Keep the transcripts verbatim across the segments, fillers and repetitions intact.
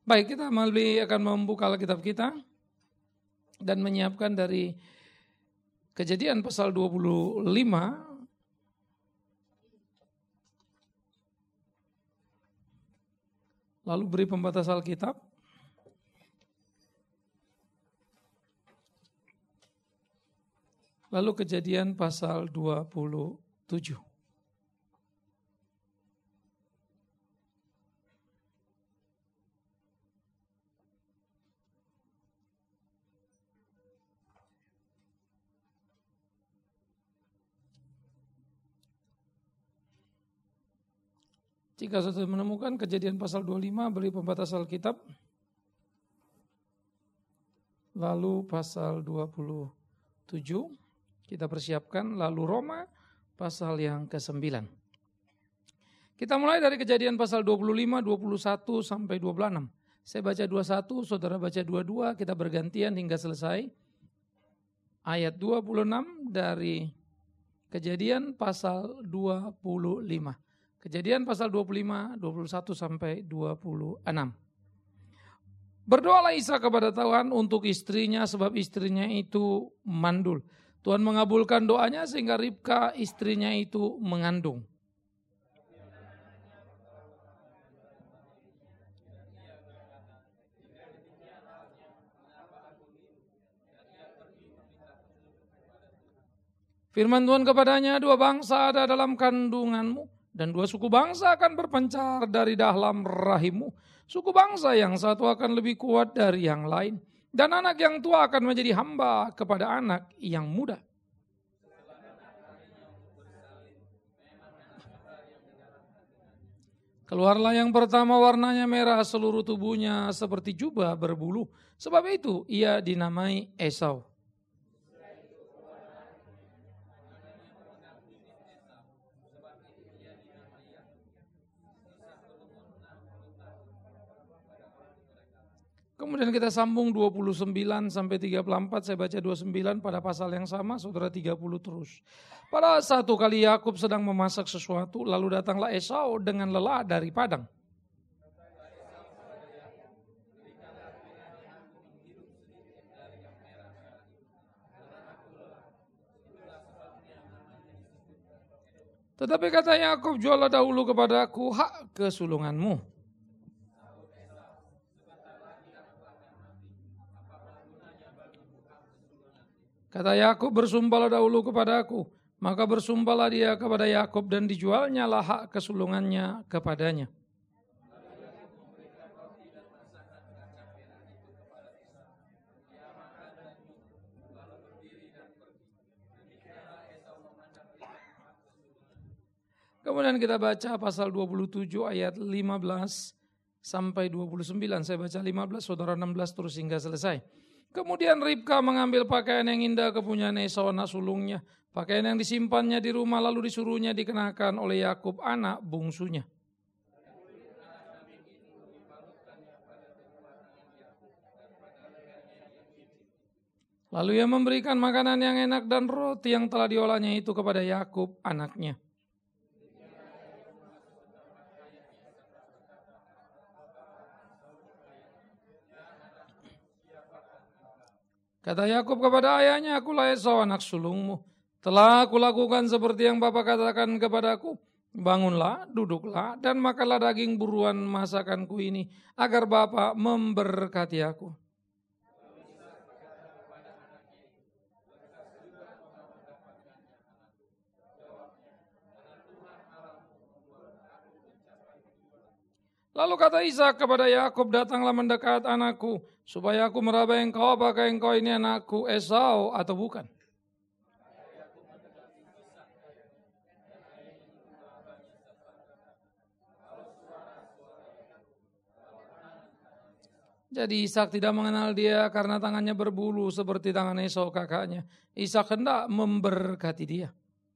Baik, kita kembali akan membuka Alkitab kita dan menyiapkan dari Kejadian pasal dua puluh lima lalu beri pembatas Alkitab. Lalu Kejadian pasal dua puluh tujuh. Jika sudah menemukan Kejadian pasal dua puluh lima, beri pembatas Alkitab. Lalu pasal dua puluh tujuh kita persiapkan, lalu Roma pasal yang kesembilan. Kita mulai dari Kejadian pasal dua puluh lima, dua puluh satu sampai dua puluh enam. Saya baca dua puluh satu, saudara baca dua puluh dua, kita bergantian hingga selesai. Ayat dua puluh enam dari Kejadian pasal dua puluh lima. Kejadian pasal dua puluh lima, dua puluh satu sampai dua puluh enam. Berdoalah Ishak kepada Tuhan untuk istrinya sebab istrinya itu mandul. Tuhan mengabulkan doanya sehingga Ribka istrinya itu mengandung. Firman Tuhan kepadanya, dua bangsa ada dalam kandunganmu dan dua suku bangsa akan berpencar dari dalam rahimmu. Suku bangsa yang satu akan lebih kuat dari yang lain. Dan anak yang tua akan menjadi hamba kepada anak yang muda. Keluarlah yang pertama warnanya merah, seluruh tubuhnya seperti jubah berbulu. Sebab itu ia dinamai Esau. Kemudian kita sambung dua puluh sembilan sampai tiga puluh empat, saya baca dua puluh sembilan pada pasal yang sama, saudara tiga puluh terus. Pada satu kali Yakub sedang memasak sesuatu, lalu datanglah Esau dengan lelah dari padang. Tetapi kata Yakub, jualah dahulu kepadaku hak kesulunganmu. Kata Yakub, bersumpahlah dahulu kepadaku. Maka bersumpahlah dia kepada Yakub dan dijualnya lah hak kesulungannya kepadanya. Kemudian kita baca pasal dua puluh tujuh ayat lima belas sampai dua puluh sembilan. Saya baca lima belas, saudara enam belas terus hingga selesai. Kemudian Ribka mengambil pakaian yang indah kepunyaan Esau anak sulungnya, pakaian yang disimpannya di rumah lalu disuruhnya dikenakan oleh Yakub anak bungsunya. Lalu ia memberikan makanan yang enak dan roti yang telah diolahnya itu kepada Yakub anaknya. Kata Yakub kepada ayahnya, akulah Esau anak sulungmu. Telah aku lakukan seperti yang Bapa katakan kepadaku. Bangunlah, duduklah, dan makanlah daging buruan masakanku ini, agar Bapa memberkati aku. Lalu kata Ishak kepada Yakub, datanglah mendekat anakku, supaya aku meraba engkau, apakah engkau ini anakku Esau atau bukan. Jadi Ishak tidak mengenal dia karena tangannya berbulu seperti tangan Esau kakaknya. Ishak hendak memberkati dia.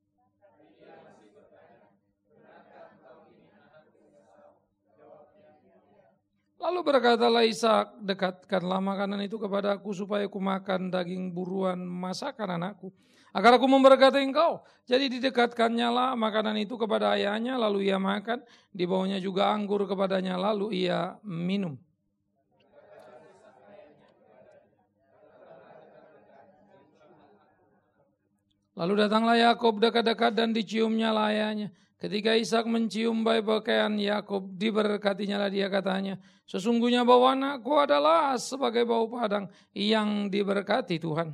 Lalu berkatalah Ishak, dekatkanlah makanan itu kepadaku supaya aku makan daging buruan masakan anakku, agar aku memberkati engkau. Jadi didekatkannya lah makanan itu kepada ayahnya, lalu ia makan. Dibawanya juga anggur kepadanya, lalu ia minum. Lalu datanglah Yakub dekat-dekat dan diciumnya layanya. Ketika Ishak mencium bayi pakaian Yakub, diberkatinya lah dia katanya, sesungguhnya bau anakku adalah sebagai bau padang yang diberkati Tuhan.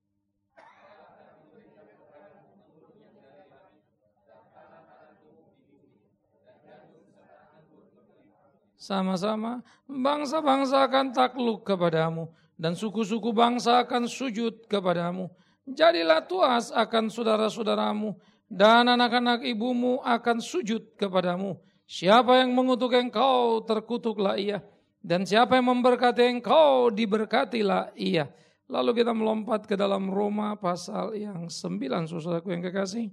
Sama-sama bangsa-bangsa akan takluk kepadamu dan suku-suku bangsa akan sujud kepadamu. Jadilah tuas akan saudara-saudaramu dan anak-anak ibumu akan sujud kepadamu. Siapa yang mengutuk engkau, terkutuklah ia. Dan siapa yang memberkati engkau, diberkatilah ia. Lalu kita melompat ke dalam Roma pasal yang sembilan, saudaraku yang kekasih.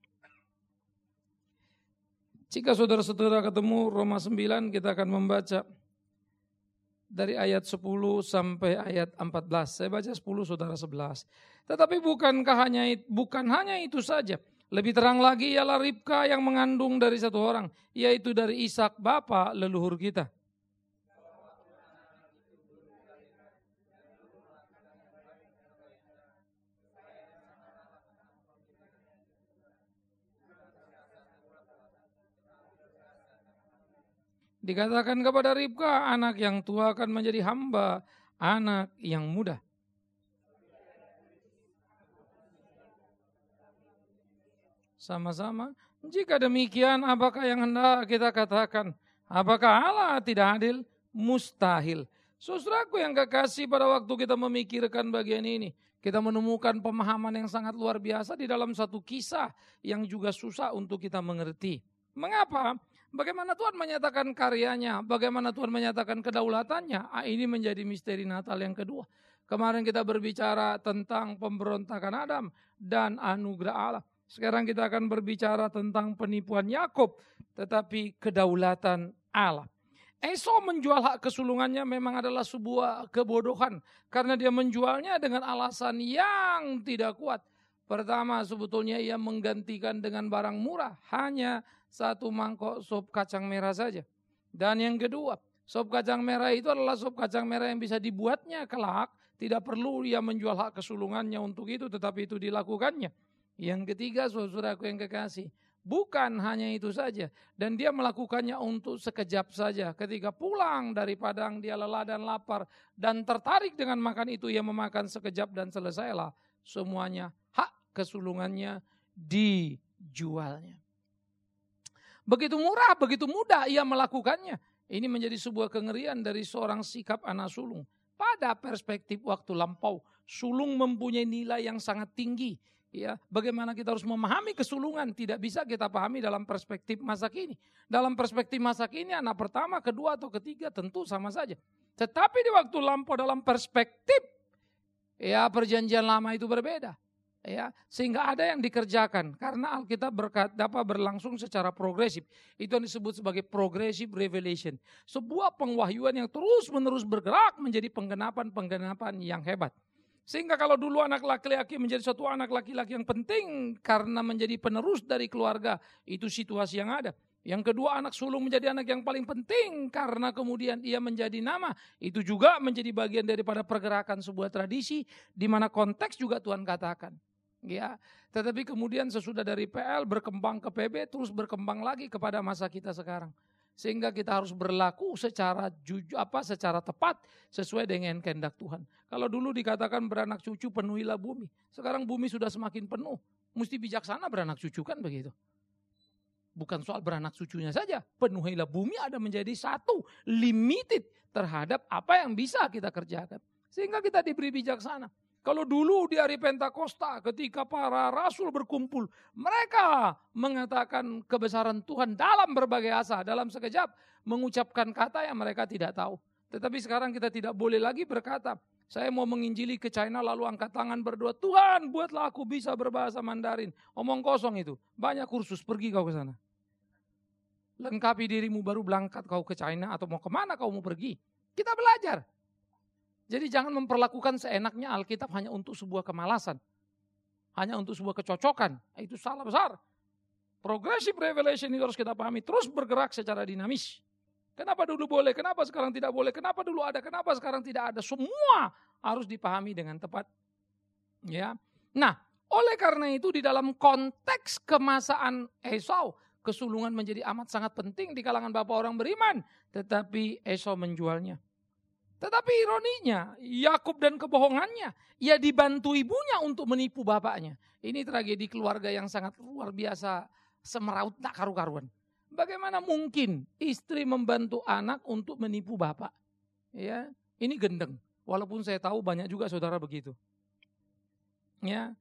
Jika saudara-saudara ketemu Roma sembilan, kita akan membaca dari ayat sepuluh sampai ayat empat belas. Saya baca sepuluh, saudara sebelas. Tetapi bukankah hanya bukan hanya itu saja. Lebih terang lagi ialah Ribka yang mengandung dari satu orang, yaitu dari Ishak bapa leluhur kita. Dikatakan kepada Ribka, anak yang tua akan menjadi hamba anak yang muda. Sama-sama, jika demikian apakah yang hendak kita katakan? Apakah Allah tidak adil? Mustahil. Saudaraku yang kekasih, pada waktu kita memikirkan bagian ini, kita menemukan pemahaman yang sangat luar biasa di dalam satu kisah yang juga susah untuk kita mengerti. Mengapa? Bagaimana Tuhan menyatakan karyanya, bagaimana Tuhan menyatakan kedaulatannya, ah, ini menjadi misteri Natal yang kedua. Kemarin kita berbicara tentang pemberontakan Adam dan anugerah Allah. Sekarang kita akan berbicara tentang penipuan Yakub, tetapi kedaulatan Allah. Esau menjual hak kesulungannya memang adalah sebuah kebodohan, karena dia menjualnya dengan alasan yang tidak kuat. Pertama, sebetulnya ia menggantikan dengan barang murah, hanya satu mangkok sop kacang merah saja. Dan yang kedua, sop kacang merah itu adalah sop kacang merah yang bisa dibuatnya kelak, tidak perlu ia menjual hak kesulungannya untuk itu, tetapi itu dilakukannya. Yang ketiga, saudaraku yang kekasih, bukan hanya itu saja, dan dia melakukannya untuk sekejap saja. Ketika pulang dari padang, dia lelah dan lapar, dan tertarik dengan makan itu, ia memakan sekejap dan selesailah semuanya. Hak kesulungannya dijualnya. Begitu murah, begitu mudah ia melakukannya. Ini menjadi sebuah kengerian dari seorang sikap anak sulung. Pada perspektif waktu lampau, sulung mempunyai nilai yang sangat tinggi. Ya, bagaimana kita harus memahami kesulungan tidak bisa kita pahami dalam perspektif masa kini. Dalam perspektif masa kini anak pertama, kedua atau ketiga tentu sama saja. Tetapi di waktu lampau dalam perspektif ya perjanjian lama itu berbeda. Ya, sehingga ada yang dikerjakan karena Alkitab berkat, dapat berlangsung secara progresif. Itu yang disebut sebagai progressive revelation. Sebuah pengwahyuan yang terus-menerus bergerak menjadi penggenapan-penggenapan yang hebat. Sehingga kalau dulu anak laki-laki menjadi satu anak laki-laki yang penting karena menjadi penerus dari keluarga, itu situasi yang ada. Yang kedua, anak sulung menjadi anak yang paling penting karena kemudian ia menjadi nama. Itu juga menjadi bagian daripada pergerakan sebuah tradisi di mana konteks juga Tuhan katakan. Ya, tetapi kemudian sesudah dari P L berkembang ke P B, terus berkembang lagi kepada masa kita sekarang. Sehingga kita harus berlaku secara jujur, apa secara tepat sesuai dengan kehendak Tuhan. Kalau dulu dikatakan beranak cucu penuhilah bumi, sekarang bumi sudah semakin penuh. Mesti bijaksana beranak cucu kan begitu. Bukan soal beranak cucunya saja, penuhilah bumi ada menjadi satu, limited terhadap apa yang bisa kita kerjakan. Sehingga kita diberi bijaksana. Kalau dulu di hari Pentakosta ketika para rasul berkumpul, mereka mengatakan kebesaran Tuhan dalam berbagai asa, dalam sekejap mengucapkan kata yang mereka tidak tahu. Tetapi sekarang kita tidak boleh lagi berkata, saya mau menginjili ke China lalu angkat tangan berdoa, Tuhan buatlah aku bisa berbahasa Mandarin. Omong kosong itu, banyak kursus, pergi kau ke sana. Lengkapi dirimu baru berangkat kau ke China atau mau kemana kau mau pergi. Kita belajar. Jadi jangan memperlakukan seenaknya Alkitab hanya untuk sebuah kemalasan. Hanya untuk sebuah kecocokan. Itu salah besar. Progressive revelation itu harus kita pahami. Terus bergerak secara dinamis. Kenapa dulu boleh, kenapa sekarang tidak boleh, kenapa dulu ada, kenapa sekarang tidak ada. Semua harus dipahami dengan tepat. Ya. Nah, Oleh karena itu di dalam konteks kemasaan Esau, kesulungan menjadi amat sangat penting di kalangan bapak orang beriman. Tetapi Esau menjualnya. Tetapi ironinya, Yakub dan kebohongannya, ia dibantu ibunya untuk menipu bapaknya. Ini tragedi keluarga yang sangat luar biasa, semeraut tak karu-karuan. Bagaimana mungkin istri membantu anak untuk menipu bapak? Ya, ini gendeng. Walaupun saya tahu banyak juga saudara begitu. Ya,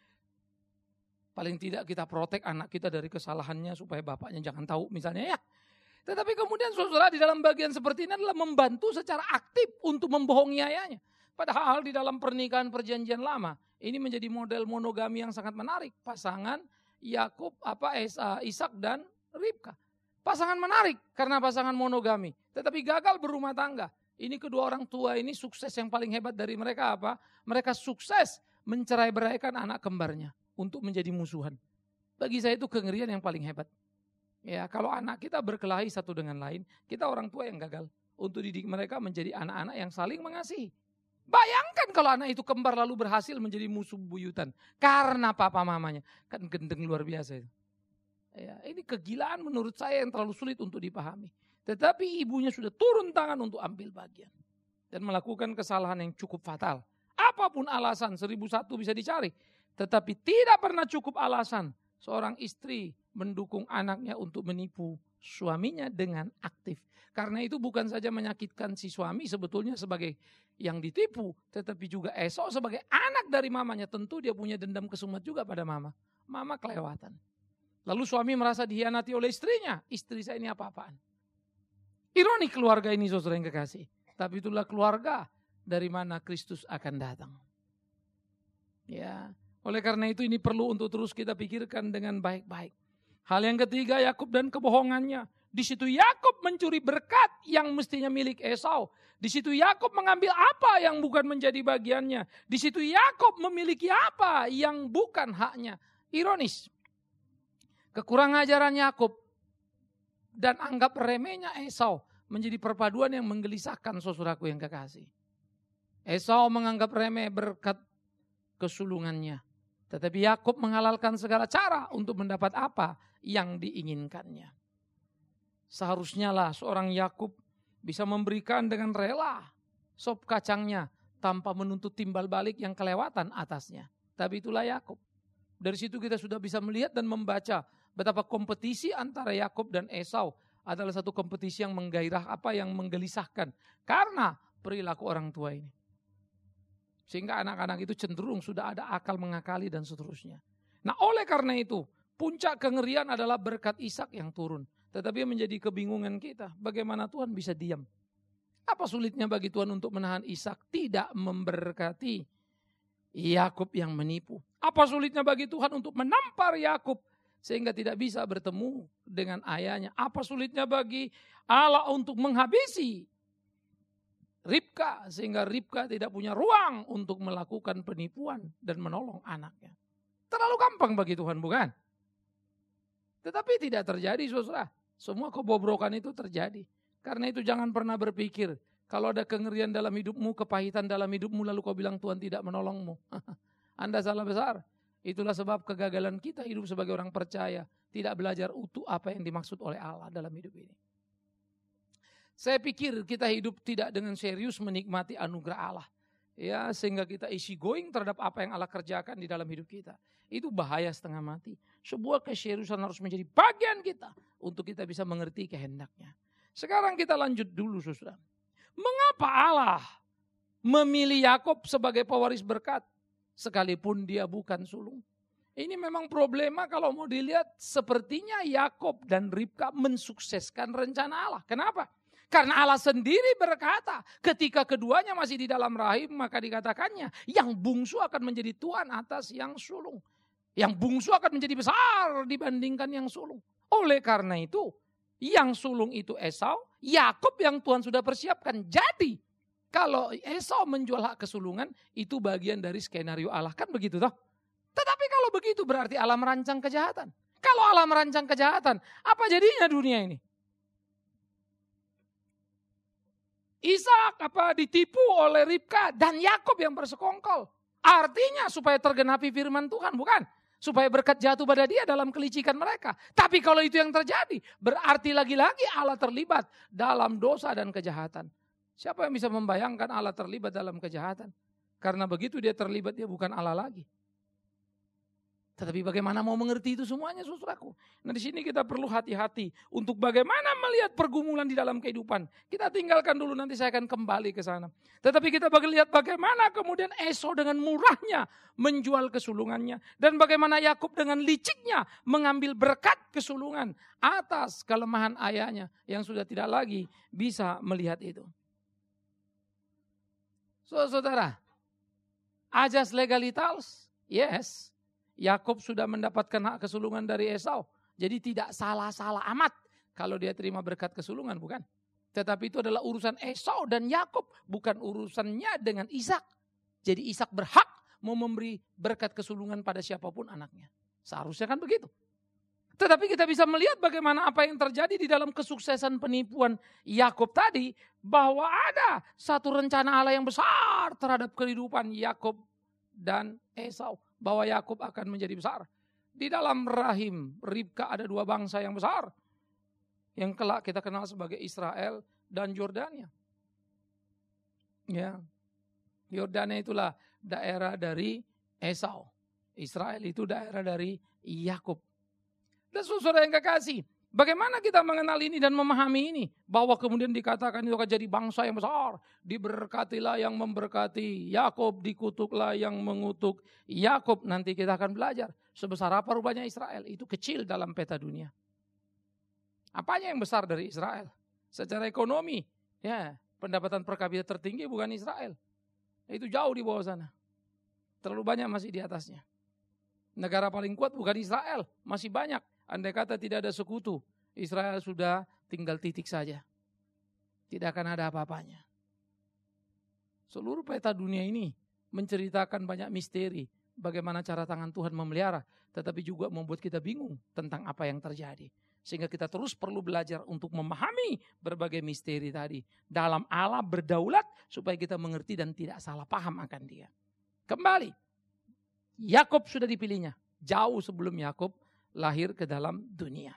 paling tidak kita protek anak kita dari kesalahannya supaya bapaknya jangan tahu misalnya ya. Tetapi kemudian saudara di dalam bagian seperti ini adalah membantu secara aktif untuk membohongi ayahnya. Padahal di dalam pernikahan perjanjian lama ini menjadi model monogami yang sangat menarik. Pasangan Yakub, apa Ishak dan Ribka. Pasangan menarik karena pasangan monogami. Tetapi gagal berumah tangga. Ini kedua orang tua ini sukses yang paling hebat dari mereka apa? Mereka sukses mencerai-beraikan anak kembarnya untuk menjadi musuhan. Bagi saya itu kengerian yang paling hebat. Ya, kalau anak kita berkelahi satu dengan lain, kita orang tua yang gagal untuk didik mereka menjadi anak-anak yang saling mengasihi. Bayangkan kalau anak itu kembar lalu berhasil menjadi musuh buyutan karena papa mamanya, kan gendeng luar biasa itu. Ya, ini kegilaan menurut saya yang terlalu sulit untuk dipahami. Tetapi ibunya sudah turun tangan untuk ambil bagian dan melakukan kesalahan yang cukup fatal. Apapun alasan, seribu satu bisa dicari, tetapi tidak pernah cukup alasan seorang istri mendukung anaknya untuk menipu suaminya dengan aktif. Karena itu bukan saja menyakitkan si suami sebetulnya sebagai yang ditipu, tetapi juga Esau sebagai anak dari mamanya. Tentu dia punya dendam kesumat juga pada mama. Mama kelewatan. Lalu suami merasa dihianati oleh istrinya. Istri saya ini apa-apaan. Ironi keluarga ini saudara yang kekasih. Tapi itulah keluarga dari mana Kristus akan datang. Ya, oleh karena itu ini perlu untuk terus kita pikirkan dengan baik-baik. Hal yang ketiga, Yakub dan kebohongannya. Di situ Yakub mencuri berkat yang mestinya milik Esau. Di situ Yakub mengambil apa yang bukan menjadi bagiannya. Di situ Yakub memiliki apa yang bukan haknya. Ironis. Kekurang ajaran Yakub dan anggap remehnya Esau menjadi perpaduan yang menggelisahkan saudaraku yang kekasih. Esau menganggap remeh berkat kesulungannya. Tetapi Yakub menghalalkan segala cara untuk mendapat apa yang diinginkannya. Seharusnya lah seorang Yakub bisa memberikan dengan rela sop kacangnya tanpa menuntut timbal balik yang kelewatan atasnya. Tapi itulah Yakub. Dari situ kita sudah bisa melihat dan membaca betapa kompetisi antara Yakub dan Esau adalah satu kompetisi yang menggairah apa yang menggelisahkan karena perilaku orang tua ini. Sehingga anak-anak itu cenderung sudah ada akal mengakali dan seterusnya. Nah oleh karena itu, puncak kengerian adalah berkat Ishak yang turun. Tetapi menjadi kebingungan kita, bagaimana Tuhan bisa diam? Apa sulitnya bagi Tuhan untuk menahan Ishak tidak memberkati Yakub yang menipu? Apa sulitnya bagi Tuhan untuk menampar Yakub sehingga tidak bisa bertemu dengan ayahnya? Apa sulitnya bagi Allah untuk menghabisi Ribka sehingga Ribka tidak punya ruang untuk melakukan penipuan dan menolong anaknya? Terlalu gampang bagi Tuhan, bukan? Tetapi tidak terjadi, saudara. Semua kebobrokan itu terjadi. Karena itu jangan pernah berpikir kalau ada kengerian dalam hidupmu, kepahitan dalam hidupmu, lalu kau bilang Tuhan tidak menolongmu. Anda salah besar. Itulah sebab kegagalan kita hidup sebagai orang percaya. Tidak belajar utuh apa yang dimaksud oleh Allah dalam hidup ini. Saya pikir kita hidup tidak dengan serius menikmati anugerah Allah. Ya, sehingga kita easy going terhadap apa yang Allah kerjakan di dalam hidup kita. Itu bahaya setengah mati. Sebuah keseriusan harus menjadi bagian kita untuk kita bisa mengerti kehendaknya. Sekarang kita lanjut dulu, saudara. Mengapa Allah memilih Yakub sebagai pewaris berkat sekalipun dia bukan sulung? Ini memang problema kalau mau dilihat, sepertinya Yakub dan Ribka mensukseskan rencana Allah. Kenapa? Karena Allah sendiri berkata, ketika keduanya masih di dalam rahim, maka dikatakannya, yang bungsu akan menjadi tuan atas yang sulung. Yang bungsu akan menjadi besar dibandingkan yang sulung. Oleh karena itu, yang sulung itu Esau, Yakub yang Tuhan sudah persiapkan. Jadi, kalau Esau menjual hak kesulungan, itu bagian dari skenario Allah. Kan begitu toh? Tetapi kalau begitu berarti Allah merancang kejahatan. Kalau Allah merancang kejahatan, apa jadinya dunia ini? Ishak apa ditipu oleh Ribka dan Yakub yang bersekongkol. Artinya supaya tergenapi firman Tuhan, bukan? Supaya berkat jatuh pada dia dalam kelicikan mereka. Tapi kalau itu yang terjadi, berarti lagi-lagi Allah terlibat dalam dosa dan kejahatan. Siapa yang bisa membayangkan Allah terlibat dalam kejahatan? Karena begitu dia terlibat, dia bukan Allah lagi. Tetapi bagaimana mau mengerti itu semuanya, saudaraku? Nah, di sini kita perlu hati-hati untuk bagaimana melihat pergumulan di dalam kehidupan. Kita tinggalkan dulu, nanti saya akan kembali ke sana. Tetapi kita bagi lihat bagaimana kemudian Esau dengan murahnya menjual kesulungannya. Dan bagaimana Yakub dengan liciknya mengambil berkat kesulungan atas kelemahan ayahnya yang sudah tidak lagi bisa melihat itu. Saudara, ajas legalitas, yes. Yakub sudah mendapatkan hak kesulungan dari Esau. Jadi tidak salah-salah amat kalau dia terima berkat kesulungan, bukan? Tetapi itu adalah urusan Esau dan Yakub, bukan urusannya dengan Ishak. Jadi Ishak berhak mau memberi berkat kesulungan pada siapapun anaknya. Seharusnya kan begitu. Tetapi kita bisa melihat bagaimana apa yang terjadi di dalam kesuksesan penipuan Yakub tadi, bahwa ada satu rencana Allah yang besar terhadap kehidupan Yakub dan Esau. Bahwa Yakub akan menjadi besar. Di dalam rahim Ribka ada dua bangsa yang besar. Yang kelak kita kenal sebagai Israel dan Yordania. Ya. Yordania itulah daerah dari Esau. Israel itu daerah dari Yakub. Dan saudara yang kekasih, bagaimana kita mengenal ini dan memahami ini? Bahwa kemudian dikatakan itu akan jadi bangsa yang besar. Diberkatilah yang memberkati Yakub, dikutuklah yang mengutuk Yakub. Nanti kita akan belajar sebesar apa rupanya Israel. Itu kecil dalam peta dunia. Apanya yang besar dari Israel? Secara ekonomi, ya pendapatan per kapita tertinggi bukan Israel. Itu jauh di bawah sana. Terlalu banyak masih di atasnya. Negara paling kuat bukan Israel, masih banyak. Andai kata tidak ada sekutu, Israel sudah tinggal titik saja. Tidak akan ada apa-apanya. Seluruh peta dunia ini menceritakan banyak misteri. Bagaimana cara tangan Tuhan memelihara. Tetapi juga membuat kita bingung tentang apa yang terjadi. Sehingga kita terus perlu belajar untuk memahami berbagai misteri tadi. Dalam Allah berdaulat supaya kita mengerti dan tidak salah paham akan dia. Kembali. Yakub sudah dipilihnya. Jauh sebelum Yakub lahir ke dalam dunia.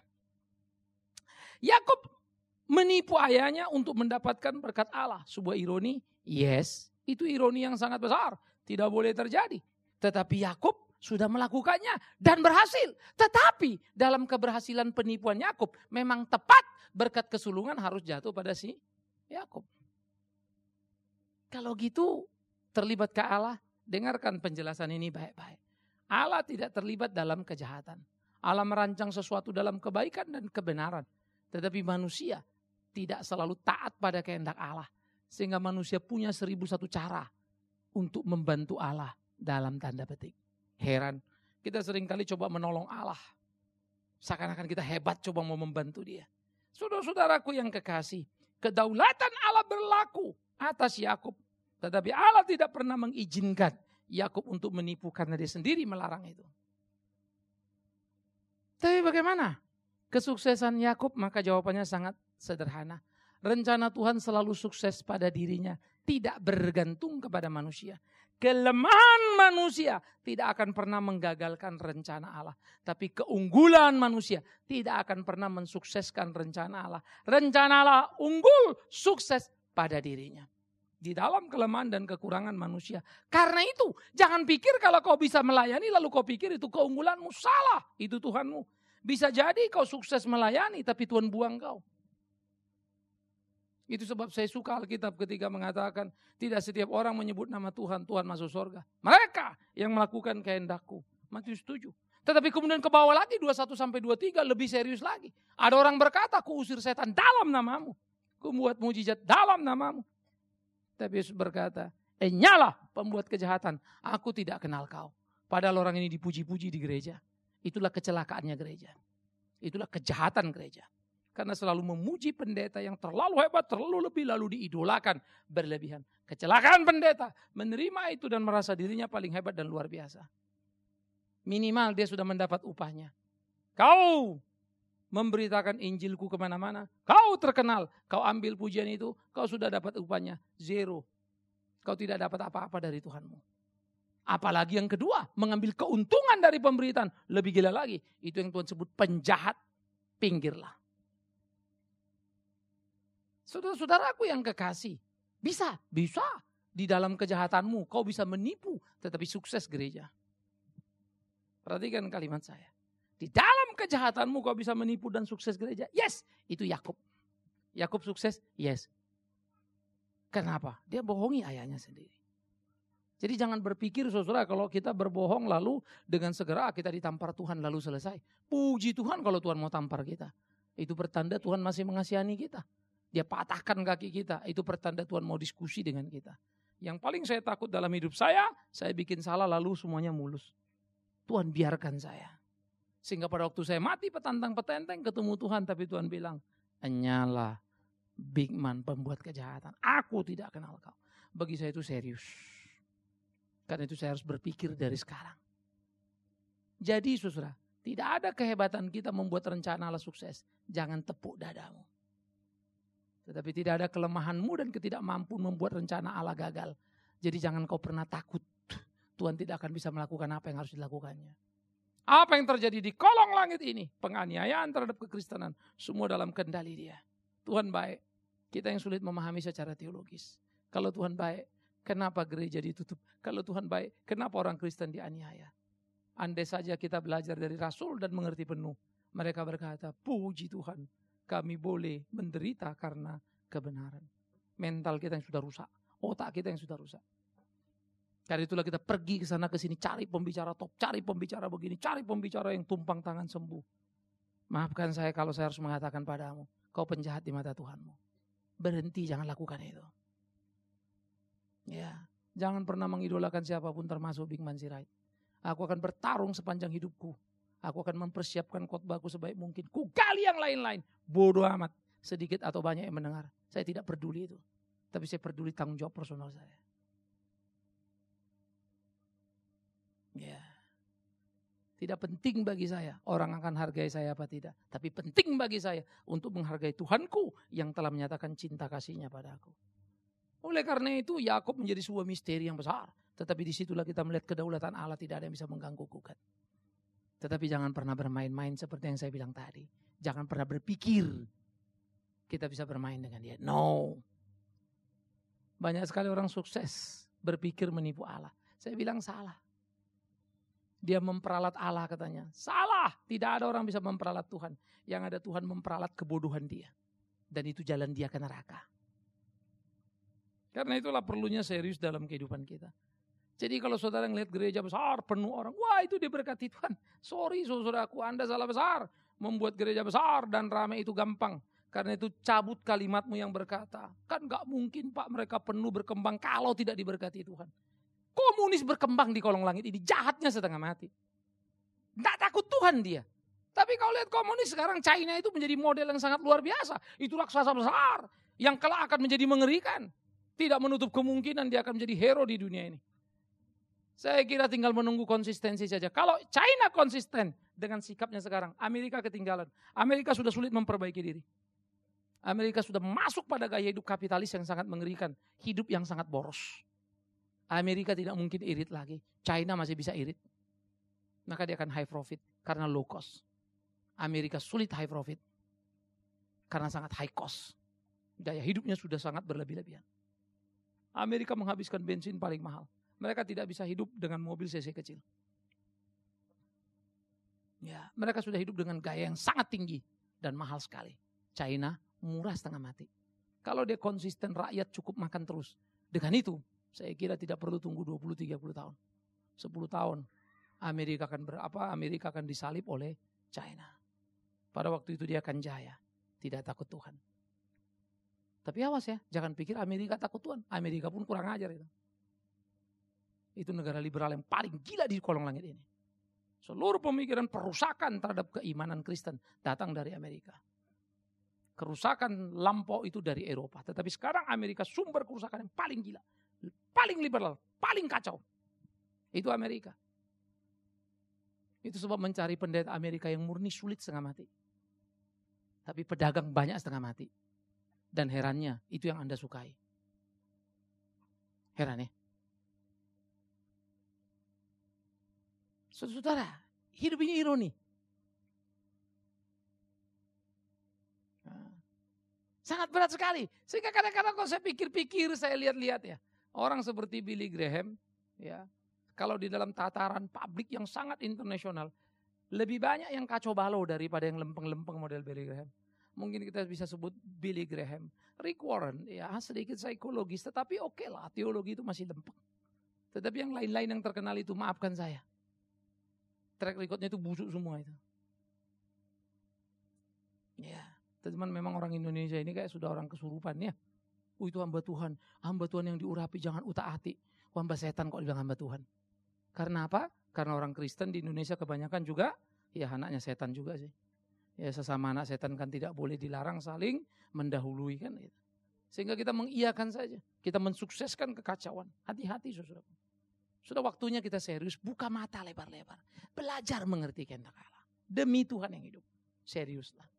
Yakub menipu ayahnya untuk mendapatkan berkat Allah. Sebuah ironi, yes, itu ironi yang sangat besar. Tidak boleh terjadi. Tetapi Yakub sudah melakukannya dan berhasil. Tetapi dalam keberhasilan penipuan Yakub, memang tepat berkat kesulungan harus jatuh pada si Yakub. Kalau gitu terlibat ke Allah, dengarkan penjelasan ini baik-baik. Allah tidak terlibat dalam kejahatan. Allah merancang sesuatu dalam kebaikan dan kebenaran. Tetapi manusia tidak selalu taat pada kehendak Allah. Sehingga manusia punya seribu satu cara untuk membantu Allah dalam tanda petik. Heran, kita seringkali coba menolong Allah. Seakan-akan kita hebat coba mau membantu dia. Saudara-saudaraku yang kekasih, kedaulatan Allah berlaku atas Yakub. Tetapi Allah tidak pernah mengizinkan Yakub untuk menipu karena dia sendiri melarang itu. Tapi bagaimana kesuksesan Yakub? Maka jawabannya sangat sederhana. Rencana Tuhan selalu sukses pada dirinya, tidak bergantung kepada manusia. Kelemahan manusia tidak akan pernah menggagalkan rencana Allah. Tapi keunggulan manusia tidak akan pernah mensukseskan rencana Allah. Rencana Allah unggul, sukses pada dirinya. Di dalam kelemahan dan kekurangan manusia. Karena itu, jangan pikir kalau kau bisa melayani lalu kau pikir itu keunggulanmu. Salah, itu Tuhanmu. Bisa jadi kau sukses melayani tapi Tuhan buang kau. Itu sebab saya suka Alkitab ketika mengatakan tidak setiap orang menyebut nama Tuhan, Tuhan masuk surga. Mereka yang melakukan kehendakku. Matius tujuh. Tetapi kemudian ke bawah lagi dua puluh satu sampai dua puluh tiga lebih serius lagi. Ada orang berkata, ku usir setan dalam namamu. Ku membuat mujizat dalam namamu. Tapi Yesus berkata, eh nyalah pembuat kejahatan, aku tidak kenal kau. Padahal orang ini dipuji-puji di gereja. Itulah kecelakaannya gereja. Itulah kejahatan gereja. Karena selalu memuji pendeta yang terlalu hebat, terlalu lebih, lalu diidolakan berlebihan. Kecelakaan pendeta, menerima itu dan merasa dirinya paling hebat dan luar biasa. Minimal dia sudah mendapat upahnya. Kau memberitakan Injilku kemana-mana, kau terkenal, kau ambil pujian itu, kau sudah dapat upahnya, zero. Kau tidak dapat apa-apa dari Tuhanmu. Apalagi yang kedua, mengambil keuntungan dari pemberitaan. Lebih gila lagi, itu yang Tuhan sebut penjahat, pinggirlah. Saudara-saudaraku yang kekasih, bisa, bisa. Di dalam kejahatanmu kau bisa menipu, tetapi sukses gereja. Perhatikan kalimat saya. Di dalam kejahatanmu kau bisa menipu dan sukses gereja. Yes, itu Yakub. Yakub sukses, yes. Kenapa? Dia bohongi ayahnya sendiri. Jadi jangan berpikir saudara kalau kita berbohong lalu dengan segera kita ditampar Tuhan lalu selesai. Puji Tuhan kalau Tuhan mau tampar kita. Itu pertanda Tuhan masih mengasihani kita. Dia patahkan kaki kita. Itu pertanda Tuhan mau diskusi dengan kita. Yang paling saya takut dalam hidup saya, saya bikin salah lalu semuanya mulus. Tuhan biarkan saya. Sehingga pada waktu saya mati petantang petenteng ketemu Tuhan. Tapi Tuhan bilang, hanyalah big man pembuat kejahatan. Aku tidak kenal kau. Bagi saya itu serius. Karena itu saya harus berpikir dari sekarang. Jadi saudara, tidak ada kehebatan kita membuat rencana Allah sukses. Jangan tepuk dadamu. Tetapi tidak ada kelemahanmu dan ketidakmampuan membuat rencana Allah gagal. Jadi jangan kau pernah takut. Tuhan tidak akan bisa melakukan apa yang harus dilakukannya. Apa yang terjadi di kolong langit ini? Penganiayaan terhadap kekristenan. Semua dalam kendali dia. Tuhan baik. Kita yang sulit memahami secara teologis. Kalau Tuhan baik, kenapa gereja ditutup? Kalau Tuhan baik, kenapa orang Kristen dianiaya? Andai saja kita belajar dari Rasul dan mengerti penuh. Mereka berkata, puji Tuhan, kami boleh menderita karena kebenaran. Mental kita yang sudah rusak, otak kita yang sudah rusak. Karena itulah kita pergi ke sana ke sini, cari pembicara top, cari pembicara begini, cari pembicara yang tumpang tangan sembuh. Maafkan saya kalau saya harus mengatakan padamu, kau penjahat di mata Tuhanmu. Berhenti, jangan lakukan itu. Ya, jangan pernah mengidolakan siapapun termasuk Big Man Sirait. Aku akan bertarung sepanjang hidupku. Aku akan mempersiapkan khotbahku sebaik mungkin. Ku gali yang lain-lain. Bodoh amat. Sedikit atau banyak yang mendengar. Saya tidak peduli itu. Tapi saya peduli tanggung jawab personal saya. Ya. Tidak penting bagi saya orang akan hargai saya apa tidak. Tapi penting bagi saya untuk menghargai Tuhanku yang telah menyatakan cinta kasihnya padaku. Oleh karena itu Yakub menjadi sebuah misteri yang besar. Tetapi disitulah kita melihat kedaulatan Allah, tidak ada yang bisa mengganggu gugat. Tetapi jangan pernah bermain-main seperti yang saya bilang tadi. Jangan pernah berpikir kita bisa bermain dengan dia. No. Banyak sekali orang sukses berpikir menipu Allah. Saya bilang salah. Dia memperalat Allah katanya. Salah. Tidak ada orang bisa memperalat Tuhan. Yang ada Tuhan memperalat kebodohan dia. Dan itu jalan dia ke neraka. Karena itulah perlunya serius dalam kehidupan kita. Jadi kalau saudara ngelihat gereja besar, penuh orang, wah itu diberkati Tuhan. Sorry saudaraku, Anda salah besar. Membuat gereja besar dan ramai itu gampang. Karena itu cabut kalimatmu yang berkata, kan gak mungkin Pak mereka penuh berkembang kalau tidak diberkati Tuhan. Komunis berkembang di kolong langit ini, jahatnya setengah mati. Gak takut Tuhan dia. Tapi kalau lihat komunis sekarang, China itu menjadi model yang sangat luar biasa. Itu raksasa besar, yang kelak akan menjadi mengerikan. Tidak menutup kemungkinan dia akan menjadi hero di dunia ini. Saya kira tinggal menunggu konsistensi saja. Kalau China konsisten dengan sikapnya sekarang, Amerika ketinggalan. Amerika sudah sulit memperbaiki diri. Amerika sudah masuk pada gaya hidup kapitalis yang sangat mengerikan. Hidup yang sangat boros. Amerika tidak mungkin irit lagi. China masih bisa irit. Maka dia akan high profit karena low cost. Amerika sulit high profit karena sangat high cost. Gaya hidupnya sudah sangat berlebih-lebihan. Amerika menghabiskan bensin paling mahal. Mereka tidak bisa hidup dengan mobil cc kecil. Ya, mereka sudah hidup dengan gaya yang sangat tinggi dan mahal sekali. China murah setengah mati. Kalau dia konsisten, rakyat cukup makan terus. Dengan itu, saya kira tidak perlu tunggu dua puluh tiga puluh tahun. sepuluh tahun Amerika akan berapa? Amerika akan disalib oleh China. Pada waktu itu dia akan jaya, tidak takut Tuhan. Tapi awas ya, jangan pikir Amerika takut Tuhan. Amerika pun kurang ajar itu. Itu negara liberal yang paling gila di kolong langit ini. Seluruh pemikiran perusakan terhadap keimanan Kristen datang dari Amerika. Kerusakan lampau itu dari Eropa. Tetapi sekarang Amerika sumber kerusakan yang paling gila. Paling liberal, paling kacau. Itu Amerika. Itu sebab mencari pendeta Amerika yang murni sulit setengah mati. Tapi pedagang banyak setengah mati. Dan herannya, itu yang Anda sukai. Heran ya? Saudara, hidup ini ironi. Sangat berat sekali. Sehingga kadang-kadang kalau saya pikir-pikir, saya lihat-lihat ya. Orang seperti Billy Graham, ya, kalau di dalam tataran publik yang sangat internasional, lebih banyak yang kacau balau daripada yang lempeng-lempeng model Billy Graham. Mungkin kita bisa sebut Billy Graham. Rick Warren, ya sedikit psikologis, tetapi oke lah, teologi itu masih lempeng. Tetapi yang lain-lain yang terkenal itu, maafkan saya, track recordnya itu busuk semua itu. Ya. Teman memang orang Indonesia ini kayak sudah orang kesurupan ya. Oh itu hamba Tuhan. Hamba Tuhan yang diurapi jangan utak-atik. Oh, hamba setan kok dibilang hamba Tuhan. Karena apa? Karena orang Kristen di Indonesia kebanyakan juga ya anaknya setan juga sih. Ya sesama anak setan kan tidak boleh dilarang saling mendahului kan gitu. Sehingga kita mengiyakan saja. Kita mensukseskan kekacauan. Hati-hati saudara. Sudah waktunya kita serius. Buka mata lebar-lebar. Belajar mengerti kehendak Allah. Demi Tuhan yang hidup. Seriuslah.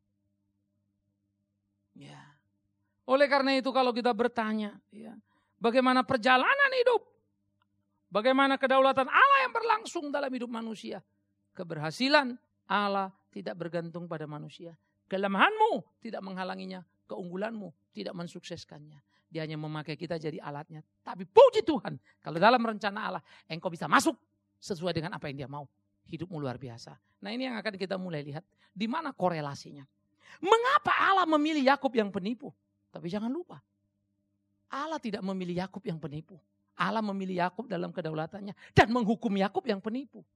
Ya. Oleh karena itu kalau kita bertanya, ya, bagaimana perjalanan hidup? Bagaimana kedaulatan Allah yang berlangsung dalam hidup manusia? Keberhasilan Allah tidak bergantung pada manusia. Kelemahanmu tidak menghalanginya, keunggulanmu tidak mensukseskannya. Dia hanya memakai kita jadi alatnya. Tapi puji Tuhan, kalau dalam rencana Allah, engkau bisa masuk sesuai dengan apa yang dia mau. Hidupmu luar biasa. Nah ini yang akan kita mulai lihat. Di mana korelasinya? Mengapa Allah memilih Yakub yang penipu? Tapi jangan lupa, Allah tidak memilih Yakub yang penipu. Allah memilih Yakub dalam kedaulatannya dan menghukum Yakub yang penipu.